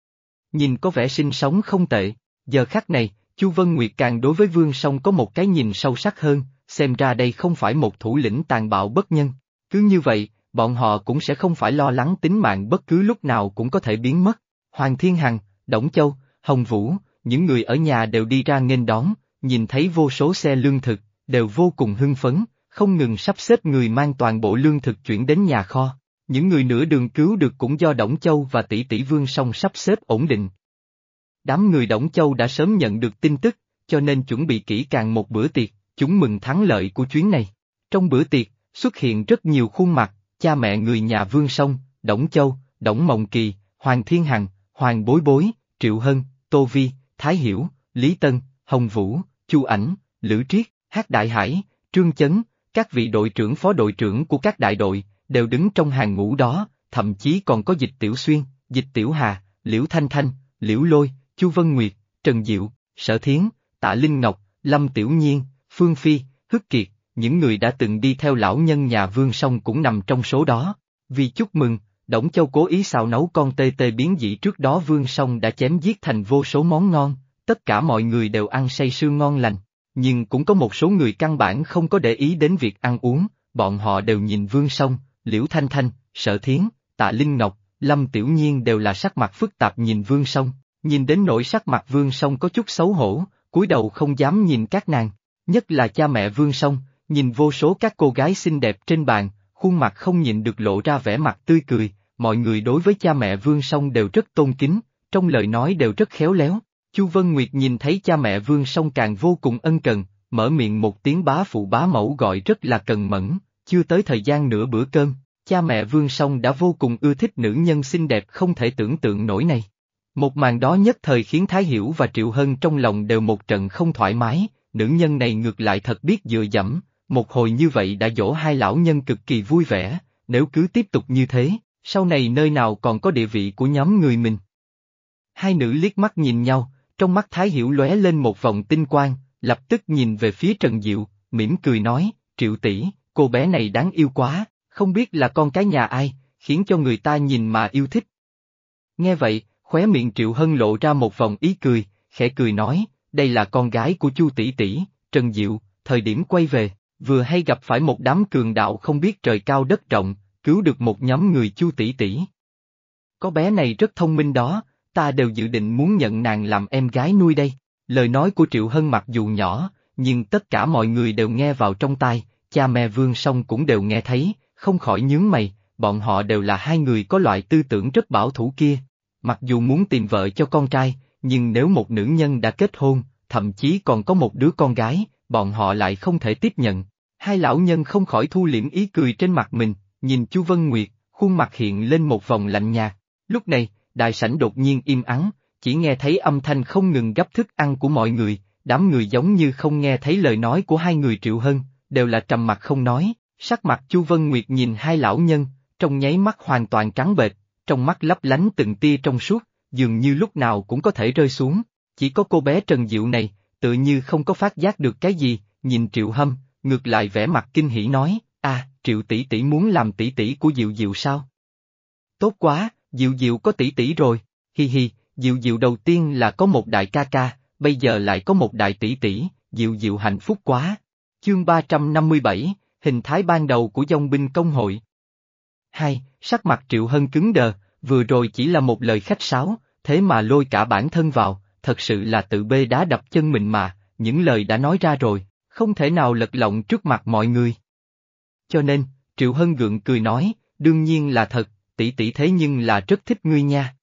Nhìn có vẻ sinh sống không tệ, giờ khắc này, Chu Vân Nguyệt càng đối với Vương Song có một cái nhìn sâu sắc hơn, xem ra đây không phải một thủ lĩnh tàn bạo bất nhân. Cứ như vậy, bọn họ cũng sẽ không phải lo lắng tính mạng bất cứ lúc nào cũng có thể biến mất. Hoàng Thiên Hằng, Đổng Châu, Hồng Vũ, những người ở nhà đều đi ra nghênh đón, nhìn thấy vô số xe lương thực, đều vô cùng hưng phấn, không ngừng sắp xếp người mang toàn bộ lương thực chuyển đến nhà kho. Những người nửa đường cứu được cũng do Đổng Châu và tỷ tỷ Vương Song sắp xếp ổn định. Đám người Đổng Châu đã sớm nhận được tin tức, cho nên chuẩn bị kỹ càng một bữa tiệc, chúng mừng thắng lợi của chuyến này. Trong bữa tiệc, xuất hiện rất nhiều khuôn mặt, cha mẹ người nhà Vương Song, Đổng Châu, Đổng Mộng Kỳ, Hoàng Thiên Hằng, Hoàng Bối Bối, Triệu Hân, Tô Vi, Thái Hiểu, Lý Tân, Hồng Vũ, Chu Ảnh, Lữ Triết, Hắc Đại Hải, Trương Chấn, các vị đội trưởng phó đội trưởng của các đại đội, đều đứng trong hàng ngũ đó, thậm chí còn có Dịch Tiểu Xuyên, Dịch Tiểu Hà, Liễu Thanh Thanh, Liễu Lôi, Chu Vân Nguyệt, Trần Diệu, Sở Thiến, Tạ Linh Ngọc, Lâm Tiểu Nhiên, Phương Phi, Hức Kiệt, những người đã từng đi theo lão nhân nhà Vương Song cũng nằm trong số đó. Vì chúc mừng, Đổng Châu cố ý xào nấu con tê tê biến dị trước đó Vương Song đã chém giết thành vô số món ngon, tất cả mọi người đều ăn say sưa ngon lành. Nhưng cũng có một số người căn bản không có để ý đến việc ăn uống, bọn họ đều nhìn Vương Song, Liễu Thanh Thanh, Sở Thiến, Tạ Linh Ngọc, Lâm Tiểu Nhiên đều là sắc mặt phức tạp nhìn Vương Song, nhìn đến nỗi sắc mặt Vương Song có chút xấu hổ, cúi đầu không dám nhìn các nàng, nhất là cha mẹ Vương Song, nhìn vô số các cô gái xinh đẹp trên bàn, khuôn mặt không nhịn được lộ ra vẻ mặt tươi cười, mọi người đối với cha mẹ Vương Song đều rất tôn kính, trong lời nói đều rất khéo léo. Chu Vân Nguyệt nhìn thấy cha mẹ Vương Song càng vô cùng ân cần, mở miệng một tiếng bá phụ bá mẫu gọi rất là cần mẫn, chưa tới thời gian nửa bữa cơm, cha mẹ Vương Song đã vô cùng ưa thích nữ nhân xinh đẹp không thể tưởng tượng nổi này. Một màn đó nhất thời khiến Thái Hiểu và Triệu Hân trong lòng đều một trận không thoải mái, nữ nhân này ngược lại thật biết dựa dẫm, một hồi như vậy đã dỗ hai lão nhân cực kỳ vui vẻ, nếu cứ tiếp tục như thế, sau này nơi nào còn có địa vị của nhóm người mình. Hai nữ liếc mắt nhìn nhau, trong mắt Thái Hiểu lóe lên một vòng tinh quang, lập tức nhìn về phía Trần Diệu, mỉm cười nói, Triệu tỷ, cô bé này đáng yêu quá, không biết là con cái nhà ai, khiến cho người ta nhìn mà yêu thích. Nghe vậy, khóe miệng Triệu Hân lộ ra một vòng ý cười, khẽ cười nói, đây là con gái của Chu tỷ tỷ, Trần Diệu, thời điểm quay về, vừa hay gặp phải một đám cường đạo không biết trời cao đất rộng, cứu được một nhóm người Chu tỷ tỷ. Có bé này rất thông minh đó, ta đều dự định muốn nhận nàng làm em gái nuôi đây. Lời nói của Triệu Hân mặc dù nhỏ, nhưng tất cả mọi người đều nghe vào trong tai, cha mẹ Vương Song cũng đều nghe thấy, không khỏi nhướng mày, bọn họ đều là hai người có loại tư tưởng rất bảo thủ kia. Mặc dù muốn tìm vợ cho con trai, nhưng nếu một nữ nhân đã kết hôn, thậm chí còn có một đứa con gái, bọn họ lại không thể tiếp nhận. Hai lão nhân không khỏi thu liễm ý cười trên mặt mình, nhìn Chu Vân Nguyệt, khuôn mặt hiện lên một vòng lạnh nhạt. Lúc này, đại sảnh đột nhiên im ắng, chỉ nghe thấy âm thanh không ngừng gắp thức ăn của mọi người, đám người giống như không nghe thấy lời nói của hai người Triệu Hân, đều là trầm mặt không nói, sắc mặt Chu Vân Nguyệt nhìn hai lão nhân, trong nháy mắt hoàn toàn trắng bệch, trong mắt lấp lánh từng tia trong suốt, dường như lúc nào cũng có thể rơi xuống, chỉ có cô bé Trần Diệu này, tự như không có phát giác được cái gì, nhìn Triệu Hâm, ngược lại vẻ mặt kinh hỉ nói, à, Triệu tỷ tỷ muốn làm tỷ tỷ của Diệu Diệu sao? Tốt quá, Diệu Diệu có tỷ tỷ rồi, hi hi. Diệu Diệu đầu tiên là có một đại ca ca, bây giờ lại có một đại tỷ tỷ, Diệu Diệu hạnh phúc quá. Chương ba trăm năm mươi bảy, hình thái ban đầu của dòng binh công hội. Hai, sắc mặt Triệu Hân cứng đờ, vừa rồi chỉ là một lời khách sáo, thế mà lôi cả bản thân vào, thật sự là tự bê đá đập chân mình mà, những lời đã nói ra rồi, không thể nào lật lọng trước mặt mọi người. Cho nên, Triệu Hân gượng cười nói, đương nhiên là thật, tỷ tỷ thế nhưng là rất thích ngươi nha.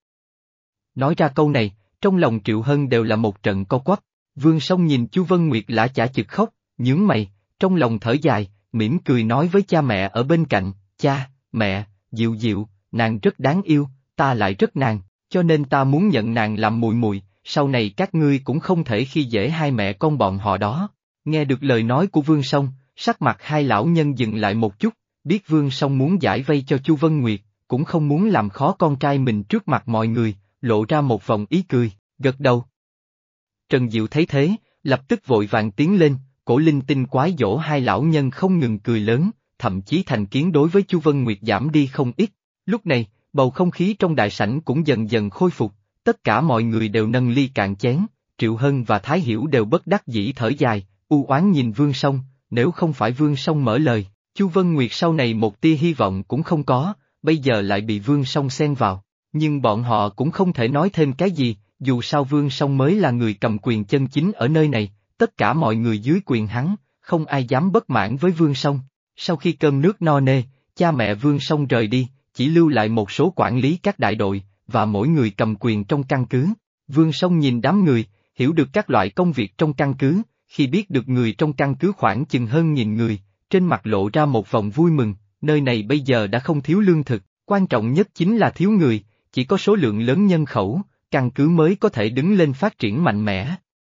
Nói ra câu này, trong lòng Triệu Hân đều là một trận co quắp, Vương Song nhìn Chu Vân Nguyệt lã chả chực khóc, nhướng mày, trong lòng thở dài, mỉm cười nói với cha mẹ ở bên cạnh, cha, mẹ, Diệu Diệu, nàng rất đáng yêu, ta lại rất nàng, cho nên ta muốn nhận nàng làm mùi mùi, sau này các ngươi cũng không thể khi dễ hai mẹ con bọn họ đó. Nghe được lời nói của Vương Song, sắc mặt hai lão nhân dừng lại một chút, biết Vương Song muốn giải vây cho Chu Vân Nguyệt, cũng không muốn làm khó con trai mình trước mặt mọi người, lộ ra một vòng ý cười, gật đầu. Trần Diệu thấy thế, lập tức vội vàng tiến lên, cổ cổ linh tinh quái dỗ hai lão nhân không ngừng cười lớn, thậm chí thành kiến đối với Chu Vân Nguyệt giảm đi không ít. Lúc này, bầu không khí trong đại sảnh cũng dần dần khôi phục, tất cả mọi người đều nâng ly cạn chén, Triệu Hân và Thái Hiểu đều bất đắc dĩ thở dài, u oán nhìn Vương Song, nếu không phải Vương Song mở lời, Chu Vân Nguyệt sau này một tia hy vọng cũng không có, bây giờ lại bị Vương Song xen vào, nhưng bọn họ cũng không thể nói thêm cái gì, dù sao Vương Song mới là người cầm quyền chân chính ở nơi này, tất cả mọi người dưới quyền hắn, không ai dám bất mãn với Vương Song. Sau khi cơm nước no nê, cha mẹ Vương Song rời đi, chỉ lưu lại một số quản lý các đại đội, và mỗi người cầm quyền trong căn cứ. Vương Song nhìn đám người, hiểu được các loại công việc trong căn cứ, khi biết được người trong căn cứ khoảng chừng hơn nghìn người, trên mặt lộ ra một vòng vui mừng, nơi này bây giờ đã không thiếu lương thực, quan trọng nhất chính là thiếu người, chỉ có số lượng lớn nhân khẩu, căn cứ mới có thể đứng lên phát triển mạnh mẽ.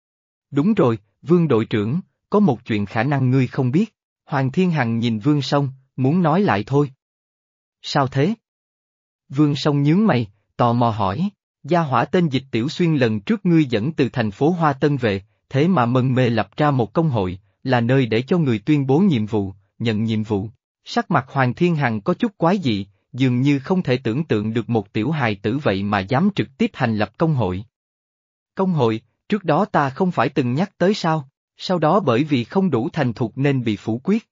Đúng rồi, Vương đội trưởng, có một chuyện khả năng ngươi không biết. Hoàng Thiên Hằng nhìn Vương Song, muốn nói lại thôi. Sao thế? Vương Song nhướng mày, tò mò hỏi, gia hỏa tên Dịch Tiểu Xuyên lần trước ngươi dẫn từ thành phố Hoa Tân về, thế mà mân mê lập ra một công hội, là nơi để cho người tuyên bố nhiệm vụ, nhận nhiệm vụ. Sắc mặt Hoàng Thiên Hằng có chút quái dị, dường như không thể tưởng tượng được một tiểu hài tử vậy mà dám trực tiếp thành lập công hội. Công hội, trước đó ta không phải từng nhắc tới sao, sau đó bởi vì không đủ thành thục nên bị phủ quyết.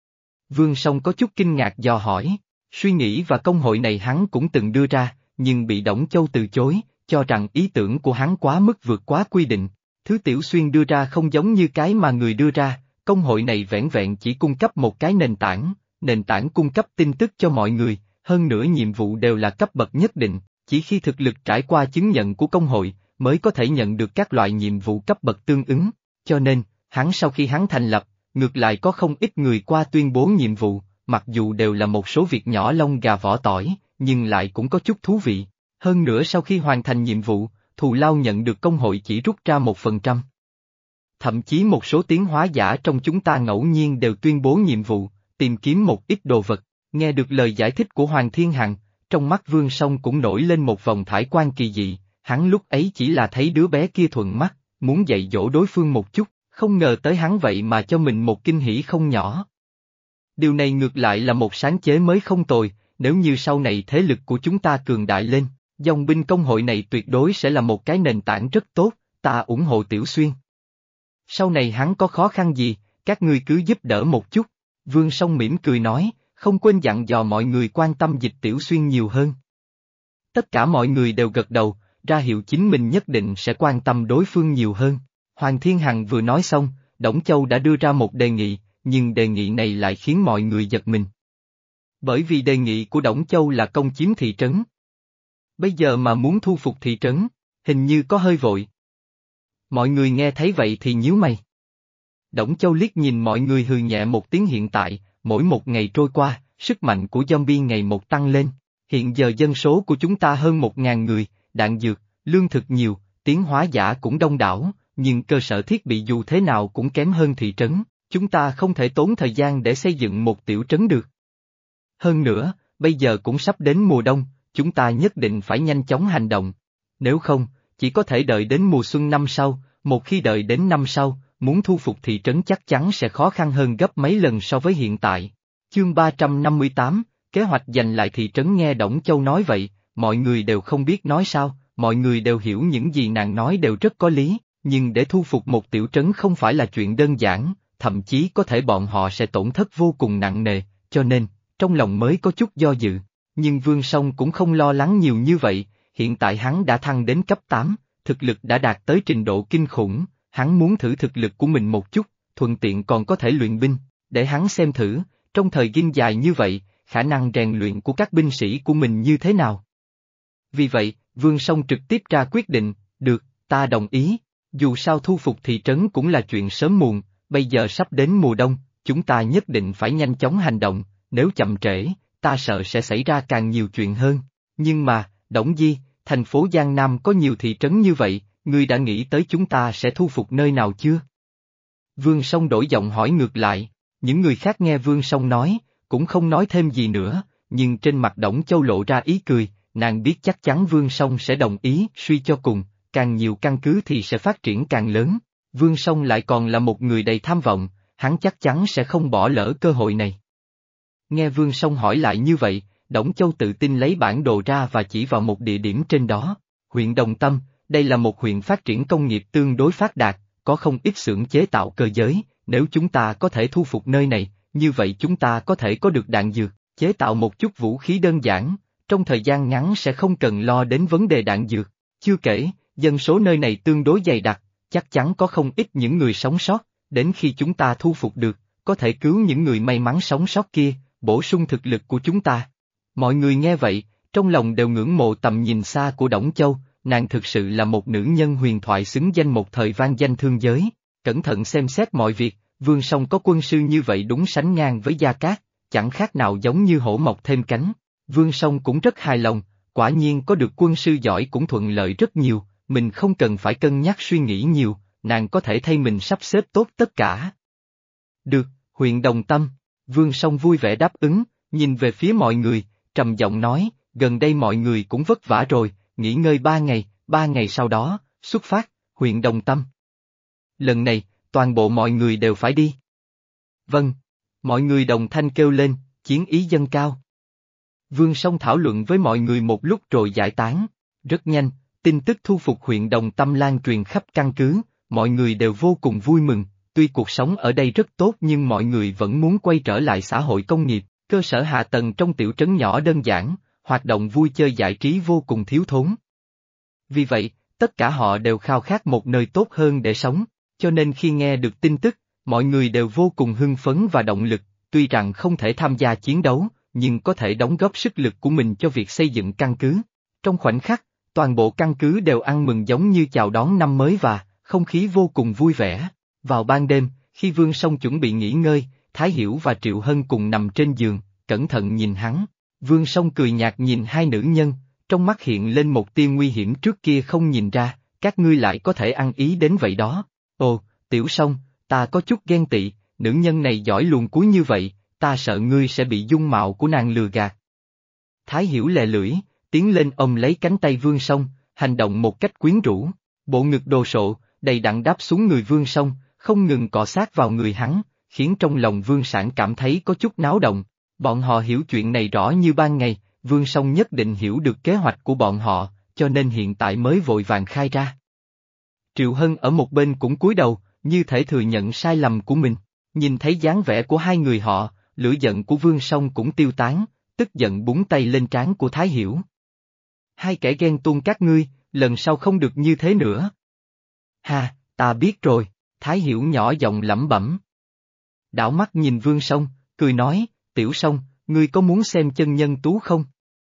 Vương Song có chút kinh ngạc dò hỏi, suy nghĩ và công hội này hắn cũng từng đưa ra, nhưng bị Đổng Châu từ chối, cho rằng ý tưởng của hắn quá mức vượt quá quy định. Thứ Tiểu Xuyên đưa ra không giống như cái mà người đưa ra, công hội này vẻn vẹn chỉ cung cấp một cái nền tảng, nền tảng cung cấp tin tức cho mọi người, hơn nữa nhiệm vụ đều là cấp bậc nhất định, chỉ khi thực lực trải qua chứng nhận của công hội, mới có thể nhận được các loại nhiệm vụ cấp bậc tương ứng, cho nên, hắn sau khi hắn thành lập, ngược lại có không ít người qua tuyên bố nhiệm vụ, mặc dù đều là một số việc nhỏ lông gà vỏ tỏi, nhưng lại cũng có chút thú vị. Hơn nữa sau khi hoàn thành nhiệm vụ, thù lao nhận được công hội chỉ rút ra một phần trăm. Thậm chí một số tiến hóa giả trong chúng ta ngẫu nhiên đều tuyên bố nhiệm vụ, tìm kiếm một ít đồ vật. Nghe được lời giải thích của Hoàng Thiên Hằng, trong mắt Vương Song cũng nổi lên một vòng thải quan kỳ dị, hắn lúc ấy chỉ là thấy đứa bé kia thuận mắt, muốn dạy dỗ đối phương một chút, không ngờ tới hắn vậy mà cho mình một kinh hỉ không nhỏ. Điều này ngược lại là một sáng chế mới không tồi, nếu như sau này thế lực của chúng ta cường đại lên, dòng binh công hội này tuyệt đối sẽ là một cái nền tảng rất tốt, ta ủng hộ Tiểu Xuyên. Sau này hắn có khó khăn gì, các ngươi cứ giúp đỡ một chút, Vương Song mỉm cười nói, không quên dặn dò mọi người quan tâm Dịch Tiểu Xuyên nhiều hơn. Tất cả mọi người đều gật đầu, ra hiệu chính mình nhất định sẽ quan tâm đối phương nhiều hơn. Hoàng Thiên Hằng vừa nói xong, Đổng Châu đã đưa ra một đề nghị, nhưng đề nghị này lại khiến mọi người giật mình. Bởi vì đề nghị của Đổng Châu là công chiếm thị trấn. Bây giờ mà muốn thu phục thị trấn, hình như có hơi vội. Mọi người nghe thấy vậy thì nhíu mày. Đổng Châu liếc nhìn mọi người hừ nhẹ một tiếng hiện tại, mỗi một ngày trôi qua, sức mạnh của zombie ngày một tăng lên. Hiện giờ dân số của chúng ta hơn một ngàn người, đạn dược, lương thực nhiều, tiến hóa giả cũng đông đảo, nhưng cơ sở thiết bị dù thế nào cũng kém hơn thị trấn, chúng ta không thể tốn thời gian để xây dựng một tiểu trấn được. Hơn nữa, bây giờ cũng sắp đến mùa đông, chúng ta nhất định phải nhanh chóng hành động. Nếu không, chỉ có thể đợi đến mùa xuân năm sau, một khi đợi đến năm sau, muốn thu phục thị trấn chắc chắn sẽ khó khăn hơn gấp mấy lần so với hiện tại. Chương ba trăm năm mươi tám, kế hoạch giành lại thị trấn. Nghe Đổng Châu nói vậy, mọi người đều không biết nói sao, mọi người đều hiểu những gì nàng nói đều rất có lý, nhưng để thu phục một tiểu trấn không phải là chuyện đơn giản, thậm chí có thể bọn họ sẽ tổn thất vô cùng nặng nề, cho nên, trong lòng mới có chút do dự. Nhưng Vương Song cũng không lo lắng nhiều như vậy, hiện tại hắn đã thăng đến cấp tám, thực lực đã đạt tới trình độ kinh khủng, hắn muốn thử thực lực của mình một chút, thuận tiện còn có thể luyện binh, để hắn xem thử, trong thời gian dài như vậy, khả năng rèn luyện của các binh sĩ của mình như thế nào. Vì vậy, Vương Song trực tiếp ra quyết định, được, ta đồng ý, dù sao thu phục thị trấn cũng là chuyện sớm muộn, bây giờ sắp đến mùa đông, chúng ta nhất định phải nhanh chóng hành động, nếu chậm trễ, ta sợ sẽ xảy ra càng nhiều chuyện hơn. Nhưng mà, Đổng Di, thành phố Giang Nam có nhiều thị trấn như vậy, ngươi đã nghĩ tới chúng ta sẽ thu phục nơi nào chưa? Vương Song đổi giọng hỏi ngược lại, những người khác nghe Vương Song nói, cũng không nói thêm gì nữa, nhưng trên mặt Đổng Châu lộ ra ý cười, nàng biết chắc chắn Vương Song sẽ đồng ý, suy cho cùng, càng nhiều căn cứ thì sẽ phát triển càng lớn. Vương Song lại còn là một người đầy tham vọng, hắn chắc chắn sẽ không bỏ lỡ cơ hội này. Nghe Vương Song hỏi lại như vậy, Đổng Châu tự tin lấy bản đồ ra và chỉ vào một địa điểm trên đó, huyện Đồng Tâm, đây là một huyện phát triển công nghiệp tương đối phát đạt, có không ít xưởng chế tạo cơ giới, nếu chúng ta có thể thu phục nơi này, như vậy chúng ta có thể có được đạn dược, chế tạo một chút vũ khí đơn giản, trong thời gian ngắn sẽ không cần lo đến vấn đề đạn dược. Chưa kể, dân số nơi này tương đối dày đặc, chắc chắn có không ít những người sống sót, đến khi chúng ta thu phục được, có thể cứu những người may mắn sống sót kia, bổ sung thực lực của chúng ta. Mọi người nghe vậy, trong lòng đều ngưỡng mộ tầm nhìn xa của Đổng Châu, nàng thực sự là một nữ nhân huyền thoại xứng danh một thời vang danh thương giới. Cẩn thận xem xét mọi việc, Vương Song có quân sư như vậy đúng sánh ngang với Gia Cát, chẳng khác nào giống như hổ mọc thêm cánh. Vương Song cũng rất hài lòng, quả nhiên có được quân sư giỏi cũng thuận lợi rất nhiều, mình không cần phải cân nhắc suy nghĩ nhiều, nàng có thể thay mình sắp xếp tốt tất cả. Được, huyện Đồng Tâm, Vương Song vui vẻ đáp ứng, nhìn về phía mọi người, trầm giọng nói, gần đây mọi người cũng vất vả rồi, nghỉ ngơi ba ngày, ba ngày sau đó, xuất phát, huyện Đồng Tâm. Lần này, toàn bộ mọi người đều phải đi. Vâng, mọi người đồng thanh kêu lên, chiến ý dâng cao. Vương Song thảo luận với mọi người một lúc rồi giải tán, rất nhanh, tin tức thu phục huyện Đồng Tâm lan truyền khắp căn cứ, mọi người đều vô cùng vui mừng, tuy cuộc sống ở đây rất tốt nhưng mọi người vẫn muốn quay trở lại xã hội công nghiệp, cơ sở hạ tầng trong tiểu trấn nhỏ đơn giản, hoạt động vui chơi giải trí vô cùng thiếu thốn. Vì vậy, tất cả họ đều khao khát một nơi tốt hơn để sống, cho nên khi nghe được tin tức, mọi người đều vô cùng hưng phấn và động lực, tuy rằng không thể tham gia chiến đấu, nhưng có thể đóng góp sức lực của mình cho việc xây dựng căn cứ. Trong khoảnh khắc, toàn bộ căn cứ đều ăn mừng giống như chào đón năm mới và, không khí vô cùng vui vẻ. Vào ban đêm, khi Vương Song chuẩn bị nghỉ ngơi, Thái Hiểu và Triệu Hân cùng nằm trên giường, cẩn thận nhìn hắn. Vương Song cười nhạt nhìn hai nữ nhân, trong mắt hiện lên một tia nguy hiểm trước kia không nhìn ra, các ngươi lại có thể ăn ý đến vậy đó. Ồ, Tiểu Song, ta có chút ghen tị, nữ nhân này giỏi luồn cuối như vậy, ta sợ ngươi sẽ bị dung mạo của nàng lừa gạt. Thái Hiểu lè lưỡi, tiến lên ôm lấy cánh tay Vương Song, hành động một cách quyến rũ, bộ ngực đồ sộ, đầy đặn đáp xuống người Vương Song, không ngừng cọ sát vào người hắn, khiến trong lòng Vương Sản cảm thấy có chút náo động. Bọn họ hiểu chuyện này rõ như ban ngày, Vương Song nhất định hiểu được kế hoạch của bọn họ, cho nên hiện tại mới vội vàng khai ra. Triệu Hân ở một bên cũng cúi đầu, như thể thừa nhận sai lầm của mình, nhìn thấy dáng vẻ của hai người họ, lửa giận của Vương Song cũng tiêu tán, tức giận búng tay lên trán của Thái Hiểu. Hai kẻ ghen tuông các ngươi, lần sau không được như thế nữa. Ha, ta biết rồi, Thái Hiểu nhỏ giọng lẩm bẩm. Đảo mắt nhìn Vương Song, cười nói, Tiểu Song, ngươi có muốn xem chân nhân tú không?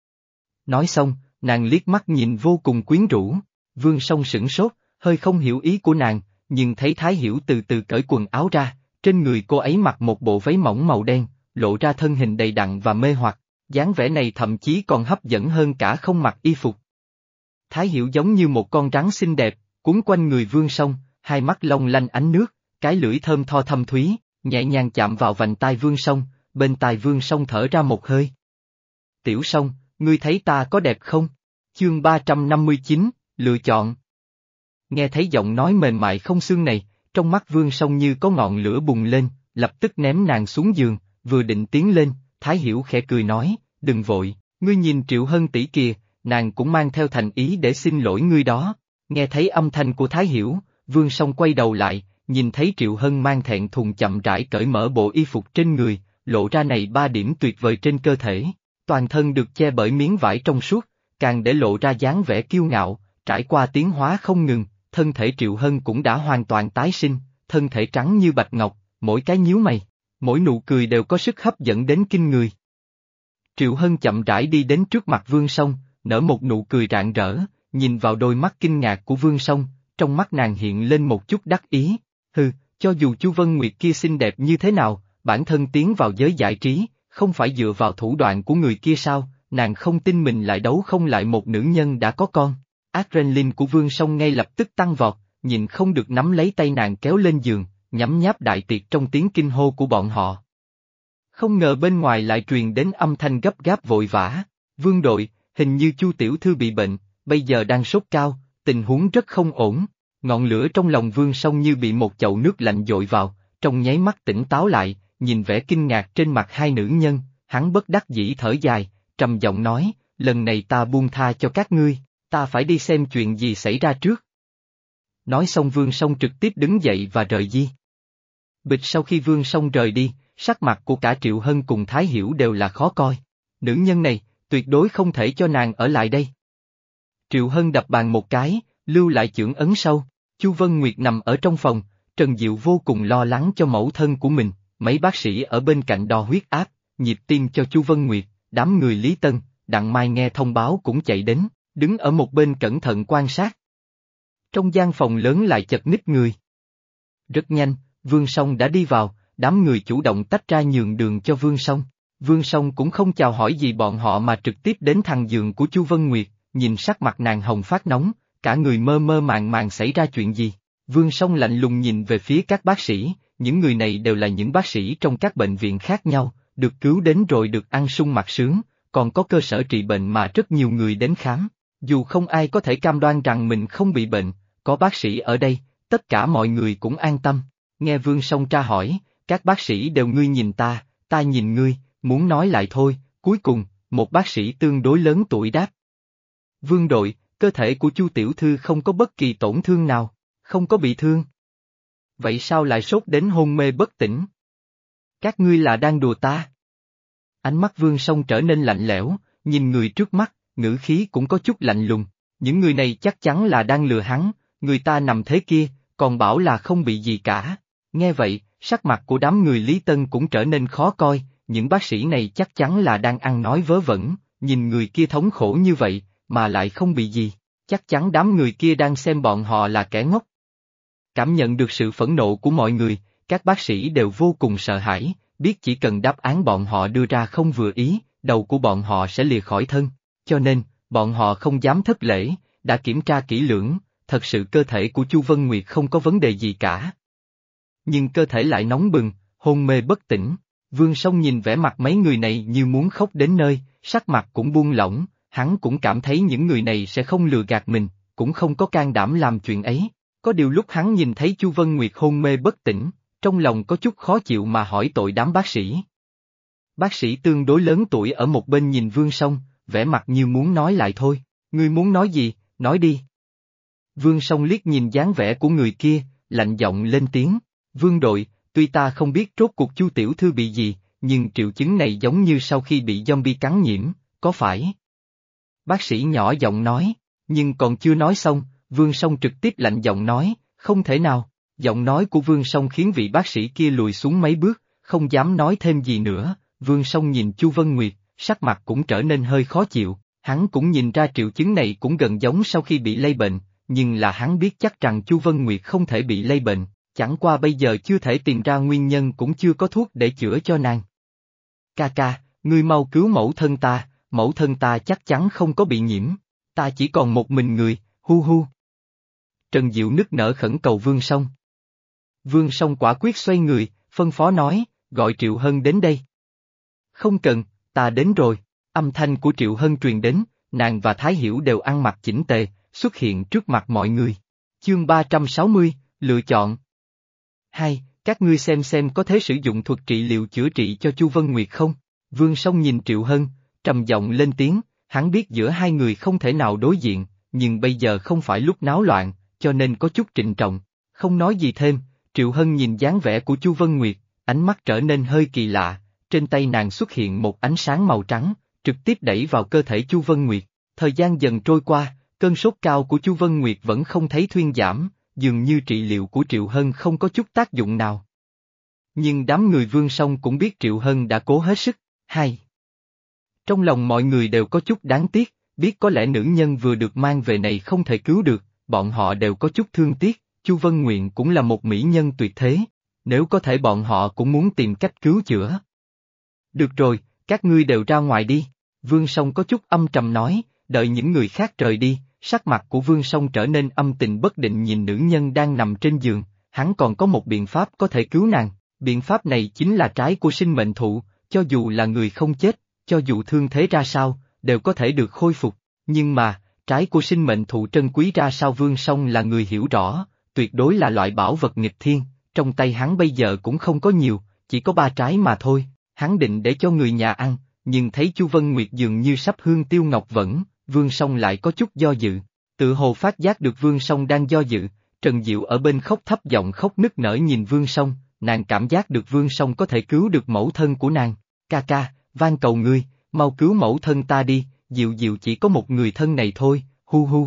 Nói xong, nàng liếc mắt nhìn vô cùng quyến rũ, Vương Song sửng sốt, hơi không hiểu ý của nàng, nhưng thấy Thái Hiểu từ từ cởi quần áo ra, trên người cô ấy mặc một bộ váy mỏng màu đen, lộ ra thân hình đầy đặn và mê hoặc, dáng vẻ này thậm chí còn hấp dẫn hơn cả không mặc y phục. Thái Hiểu giống như một con rắn xinh đẹp, cuốn quanh người Vương Song, hai mắt long lanh ánh nước, cái lưỡi thơm tho thâm thúy, nhẹ nhàng chạm vào vành tai Vương Song, bên tai Vương Song thở ra một hơi. Tiểu Song, ngươi thấy ta có đẹp không? Chương ba trăm năm mươi chín, lựa chọn. Nghe thấy giọng nói mềm mại không xương này, trong mắt Vương Song như có ngọn lửa bùng lên, lập tức ném nàng xuống giường, vừa định tiến lên, Thái Hiểu khẽ cười nói, đừng vội, ngươi nhìn Triệu Hân tỷ kìa, nàng cũng mang theo thành ý để xin lỗi ngươi đó. Nghe thấy âm thanh của Thái Hiểu, Vương Song quay đầu lại, nhìn thấy Triệu Hân mang thẹn thùng chậm rãi cởi mở bộ y phục trên người, lộ ra này ba điểm tuyệt vời trên cơ thể, toàn thân được che bởi miếng vải trong suốt, càng để lộ ra dáng vẻ kiêu ngạo, trải qua tiến hóa không ngừng, thân thể Triệu Hân cũng đã hoàn toàn tái sinh, thân thể trắng như bạch ngọc, mỗi cái nhíu mày, mỗi nụ cười đều có sức hấp dẫn đến kinh người. Triệu Hân chậm rãi đi đến trước mặt Vương Song, nở một nụ cười rạng rỡ, nhìn vào đôi mắt kinh ngạc của Vương Song, trong mắt nàng hiện lên một chút đắc ý, hừ, cho dù Chu Vân Nguyệt kia xinh đẹp như thế nào, bản thân tiến vào giới giải trí, không phải dựa vào thủ đoạn của người kia sao, nàng không tin mình lại đấu không lại một nữ nhân đã có con. Adrenaline của Vương Song ngay lập tức tăng vọt, nhìn không được nắm lấy tay nàng kéo lên giường, nhấm nháp đại tiệc trong tiếng kinh hô của bọn họ. Không ngờ bên ngoài lại truyền đến âm thanh gấp gáp vội vã, Vương đội, hình như Chu tiểu thư bị bệnh, bây giờ đang sốt cao, tình huống rất không ổn. Ngọn lửa trong lòng Vương Song như bị một chậu nước lạnh dội vào, trong nháy mắt tỉnh táo lại, nhìn vẻ kinh ngạc trên mặt hai nữ nhân, hắn bất đắc dĩ thở dài, trầm giọng nói, lần này ta buông tha cho các ngươi, ta phải đi xem chuyện gì xảy ra trước. Nói xong Vương Song trực tiếp đứng dậy và rời đi. Bịch sau khi Vương Song rời đi, sắc mặt của cả Triệu Hân cùng Thái Hiểu đều là khó coi. Nữ nhân này, tuyệt đối không thể cho nàng ở lại đây. Triệu Hân đập bàn một cái, lưu lại chưởng ấn sâu. Chu Vân Nguyệt nằm ở trong phòng, Trần Diệu vô cùng lo lắng cho mẫu thân của mình, mấy bác sĩ ở bên cạnh đo huyết áp, nhịp tim cho Chu Vân Nguyệt, đám người Lý Tân, Đặng Mai nghe thông báo cũng chạy đến, đứng ở một bên cẩn thận quan sát. Trong gian phòng lớn lại chật ních người. Rất nhanh, Vương Song đã đi vào, đám người chủ động tách ra nhường đường cho Vương Song. Vương Song cũng không chào hỏi gì bọn họ mà trực tiếp đến thằng giường của Chu Vân Nguyệt, nhìn sắc mặt nàng hồng phát nóng, cả người mơ mơ màng màng xảy ra chuyện gì. Vương Song lạnh lùng nhìn về phía các bác sĩ, những người này đều là những bác sĩ trong các bệnh viện khác nhau, được cứu đến rồi được ăn sung mặc sướng, còn có cơ sở trị bệnh mà rất nhiều người đến khám. Dù không ai có thể cam đoan rằng mình không bị bệnh, có bác sĩ ở đây, tất cả mọi người cũng an tâm. Nghe Vương Song tra hỏi, các bác sĩ đều ngươi nhìn ta, ta nhìn ngươi, muốn nói lại thôi, cuối cùng, một bác sĩ tương đối lớn tuổi đáp. Vương đội, cơ thể của Chu tiểu thư không có bất kỳ tổn thương nào, không có bị thương. Vậy sao lại sốt đến hôn mê bất tỉnh? Các ngươi là đang đùa ta? Ánh mắt Vương Song trở nên lạnh lẽo, nhìn người trước mắt, ngữ khí cũng có chút lạnh lùng. Những người này chắc chắn là đang lừa hắn, người ta nằm thế kia, còn bảo là không bị gì cả. Nghe vậy, sắc mặt của đám người Lý Tân cũng trở nên khó coi, những bác sĩ này chắc chắn là đang ăn nói vớ vẩn, nhìn người kia thống khổ như vậy, mà lại không bị gì, chắc chắn đám người kia đang xem bọn họ là kẻ ngốc. Cảm nhận được sự phẫn nộ của mọi người, các bác sĩ đều vô cùng sợ hãi, biết chỉ cần đáp án bọn họ đưa ra không vừa ý, đầu của bọn họ sẽ lìa khỏi thân, cho nên, bọn họ không dám thất lễ, đã kiểm tra kỹ lưỡng, thật sự cơ thể của Chu Vân Nguyệt không có vấn đề gì cả. Nhưng cơ thể lại nóng bừng, hôn mê bất tỉnh, Vương Song nhìn vẻ mặt mấy người này như muốn khóc đến nơi, sắc mặt cũng buông lỏng, hắn cũng cảm thấy những người này sẽ không lừa gạt mình, cũng không có can đảm làm chuyện ấy. Có điều lúc hắn nhìn thấy Chu Vân Nguyệt hôn mê bất tỉnh, trong lòng có chút khó chịu mà hỏi tội đám bác sĩ. Bác sĩ tương đối lớn tuổi ở một bên nhìn Vương Song, vẻ mặt như muốn nói lại thôi, ngươi muốn nói gì, nói đi. Vương Song liếc nhìn dáng vẻ của người kia, lạnh giọng lên tiếng, Vương đội, tuy ta không biết rốt cuộc Chu tiểu thư bị gì, nhưng triệu chứng này giống như sau khi bị zombie cắn nhiễm, có phải? Bác sĩ nhỏ giọng nói, nhưng còn chưa nói xong, Vương Song trực tiếp lạnh giọng nói, không thể nào. Giọng nói của Vương Song khiến vị bác sĩ kia lùi xuống mấy bước, không dám nói thêm gì nữa. Vương Song nhìn Chu Vân Nguyệt, sắc mặt cũng trở nên hơi khó chịu, hắn cũng nhìn ra triệu chứng này cũng gần giống sau khi bị lây bệnh, nhưng là hắn biết chắc rằng Chu Vân Nguyệt không thể bị lây bệnh, chẳng qua bây giờ chưa thể tìm ra nguyên nhân cũng chưa có thuốc để chữa cho nàng. Ca ca, ngươi mau cứu mẫu thân ta, mẫu thân ta chắc chắn không có bị nhiễm, ta chỉ còn một mình người, hu hu. Trần Diệu nức nở khẩn cầu Vương Song. Vương Song quả quyết xoay người, phân phó nói, gọi Triệu Hân đến đây. Không cần, ta đến rồi, âm thanh của Triệu Hân truyền đến, nàng và Thái Hiểu đều ăn mặc chỉnh tề, xuất hiện trước mặt mọi người. Chương ba trăm sáu mươi, lựa chọn. Hai, các ngươi xem xem có thể sử dụng thuật trị liệu chữa trị cho Chu Vân Nguyệt không? Vương Song nhìn Triệu Hân, trầm giọng lên tiếng, hắn biết giữa hai người không thể nào đối diện, nhưng bây giờ không phải lúc náo loạn, cho nên có chút trịnh trọng. Không nói gì thêm, Triệu Hân nhìn dáng vẻ của Chu Vân Nguyệt, ánh mắt trở nên hơi kỳ lạ, trên tay nàng xuất hiện một ánh sáng màu trắng, trực tiếp đẩy vào cơ thể Chu Vân Nguyệt. Thời gian dần trôi qua, cơn sốt cao của Chu Vân Nguyệt vẫn không thấy thuyên giảm, dường như trị liệu của Triệu Hân không có chút tác dụng nào. Nhưng đám người Vương Song cũng biết Triệu Hân đã cố hết sức, hay. Trong lòng mọi người đều có chút đáng tiếc, biết có lẽ nữ nhân vừa được mang về này không thể cứu được, bọn họ đều có chút thương tiếc, Chu Vân Nguyện cũng là một mỹ nhân tuyệt thế, nếu có thể bọn họ cũng muốn tìm cách cứu chữa. Được rồi, các ngươi đều ra ngoài đi, Vương Song có chút âm trầm nói, đợi những người khác rời đi, sắc mặt của Vương Song trở nên âm tình bất định nhìn nữ nhân đang nằm trên giường, hắn còn có một biện pháp có thể cứu nàng, biện pháp này chính là trái của sinh mệnh thụ, cho dù là người không chết, cho dù thương thế ra sao, đều có thể được khôi phục, nhưng mà, Trái của sinh mệnh thụ trân quý ra sao Vương Song là người hiểu rõ, tuyệt đối là loại bảo vật nghịch thiên, trong tay hắn bây giờ cũng không có nhiều, chỉ có ba trái mà thôi, hắn định để cho người nhà ăn, nhưng thấy Chu Vân Nguyệt dường như sắp hương tiêu ngọc vẫn, Vương Song lại có chút do dự, tự hồ phát giác được Vương Song đang do dự, Trần Diệu ở bên khóc thấp giọng khóc nức nở nhìn Vương Song, nàng cảm giác được Vương Song có thể cứu được mẫu thân của nàng, ca ca, van cầu ngươi, mau cứu mẫu thân ta đi, Diệu Diệu chỉ có một người thân này thôi, hu hu.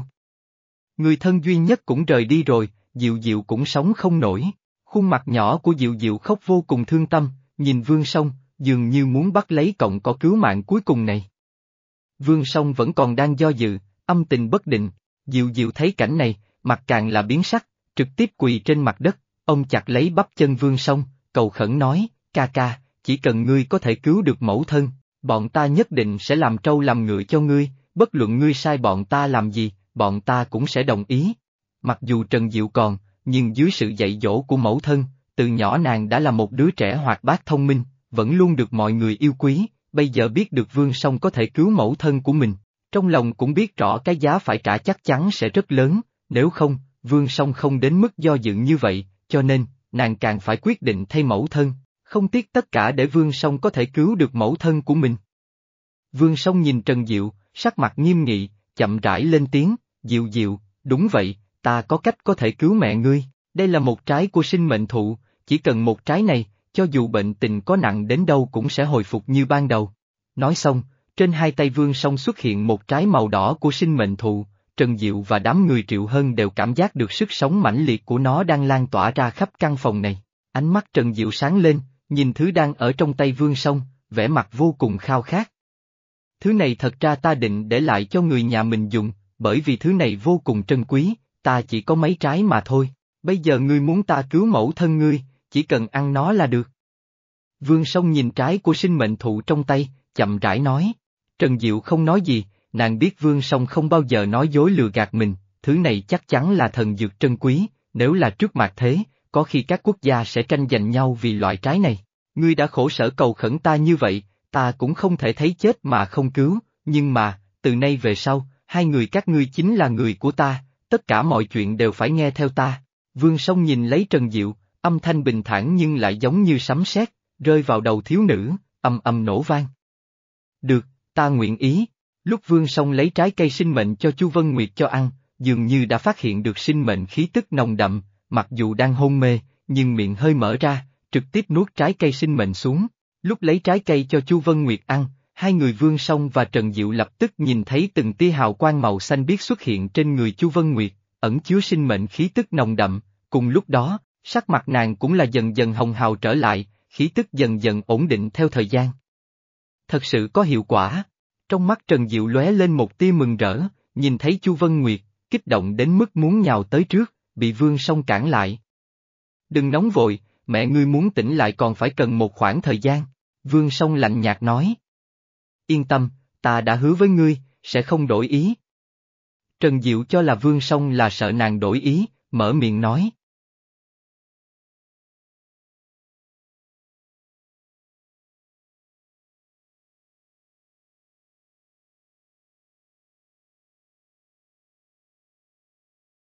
Người thân duy nhất cũng rời đi rồi, Diệu Diệu cũng sống không nổi, khuôn mặt nhỏ của Diệu Diệu khóc vô cùng thương tâm, nhìn Vương Song, dường như muốn bắt lấy cọng cỏ cứu mạng cuối cùng này. Vương Song vẫn còn đang do dự, âm tình bất định, Diệu Diệu thấy cảnh này, mặt càng là biến sắc, trực tiếp quỳ trên mặt đất, ông chặt lấy bắp chân Vương Song, cầu khẩn nói, ca ca, chỉ cần ngươi có thể cứu được mẫu thân, bọn ta nhất định sẽ làm trâu làm ngựa cho ngươi, bất luận ngươi sai bọn ta làm gì, bọn ta cũng sẽ đồng ý. Mặc dù Trần Diệu còn, nhưng dưới sự dạy dỗ của mẫu thân, từ nhỏ nàng đã là một đứa trẻ hoạt bát thông minh, vẫn luôn được mọi người yêu quý, bây giờ biết được Vương Song có thể cứu mẫu thân của mình, trong lòng cũng biết rõ cái giá phải trả chắc chắn sẽ rất lớn, nếu không, Vương Song không đến mức do dự như vậy, cho nên, nàng càng phải quyết định thay mẫu thân, không tiếc tất cả để Vương Song có thể cứu được mẫu thân của mình. Vương Song nhìn Trần Diệu, sắc mặt nghiêm nghị, chậm rãi lên tiếng, Diệu Diệu, đúng vậy, ta có cách có thể cứu mẹ ngươi, đây là một trái của sinh mệnh thụ, chỉ cần một trái này, cho dù bệnh tình có nặng đến đâu cũng sẽ hồi phục như ban đầu. Nói xong, trên hai tay Vương Song xuất hiện một trái màu đỏ của sinh mệnh thụ, Trần Diệu và đám người Triệu Hân đều cảm giác được sức sống mãnh liệt của nó đang lan tỏa ra khắp căn phòng này. Ánh mắt Trần Diệu sáng lên, nhìn thứ đang ở trong tay Vương Song, vẻ mặt vô cùng khao khát. Thứ này thật ra ta định để lại cho người nhà mình dùng, bởi vì thứ này vô cùng trân quý, ta chỉ có mấy trái mà thôi, bây giờ ngươi muốn ta cứu mẫu thân ngươi, chỉ cần ăn nó là được. Vương Song nhìn trái của sinh mệnh thụ trong tay, chậm rãi nói. Trần Diệu không nói gì, nàng biết Vương Song không bao giờ nói dối lừa gạt mình, thứ này chắc chắn là thần dược trân quý, nếu là trước mặt thế, có khi các quốc gia sẽ tranh giành nhau vì loại trái này. Ngươi đã khổ sở cầu khẩn ta như vậy, ta cũng không thể thấy chết mà không cứu, nhưng mà, từ nay về sau, hai người các ngươi chính là người của ta, tất cả mọi chuyện đều phải nghe theo ta. Vương Song nhìn lấy Trần Diệu, âm thanh bình thản nhưng lại giống như sấm sét, rơi vào đầu thiếu nữ, ầm ầm nổ vang. Được, ta nguyện ý. Lúc Vương Song lấy trái cây sinh mệnh cho Chu Vân Nguyệt cho ăn, dường như đã phát hiện được sinh mệnh khí tức nồng đậm, mặc dù đang hôn mê, nhưng miệng hơi mở ra, trực tiếp nuốt trái cây sinh mệnh xuống. Lúc lấy trái cây cho Chu Vân Nguyệt ăn, hai người Vương Song và Trần Diệu lập tức nhìn thấy từng tia hào quang màu xanh biếc xuất hiện trên người Chu Vân Nguyệt, ẩn chứa sinh mệnh khí tức nồng đậm, cùng lúc đó, sắc mặt nàng cũng là dần dần hồng hào trở lại, khí tức dần dần ổn định theo thời gian. Thật sự có hiệu quả. Trong mắt Trần Diệu lóe lên một tia mừng rỡ, nhìn thấy Chu Vân Nguyệt, kích động đến mức muốn nhào tới trước, bị Vương Song cản lại. Đừng nóng vội, mẹ ngươi muốn tỉnh lại còn phải cần một khoảng thời gian, Vương Song lạnh nhạt nói. Yên tâm, ta đã hứa với ngươi, sẽ không đổi ý. Trần Diệu cho là Vương Song là sợ nàng đổi ý, mở miệng nói.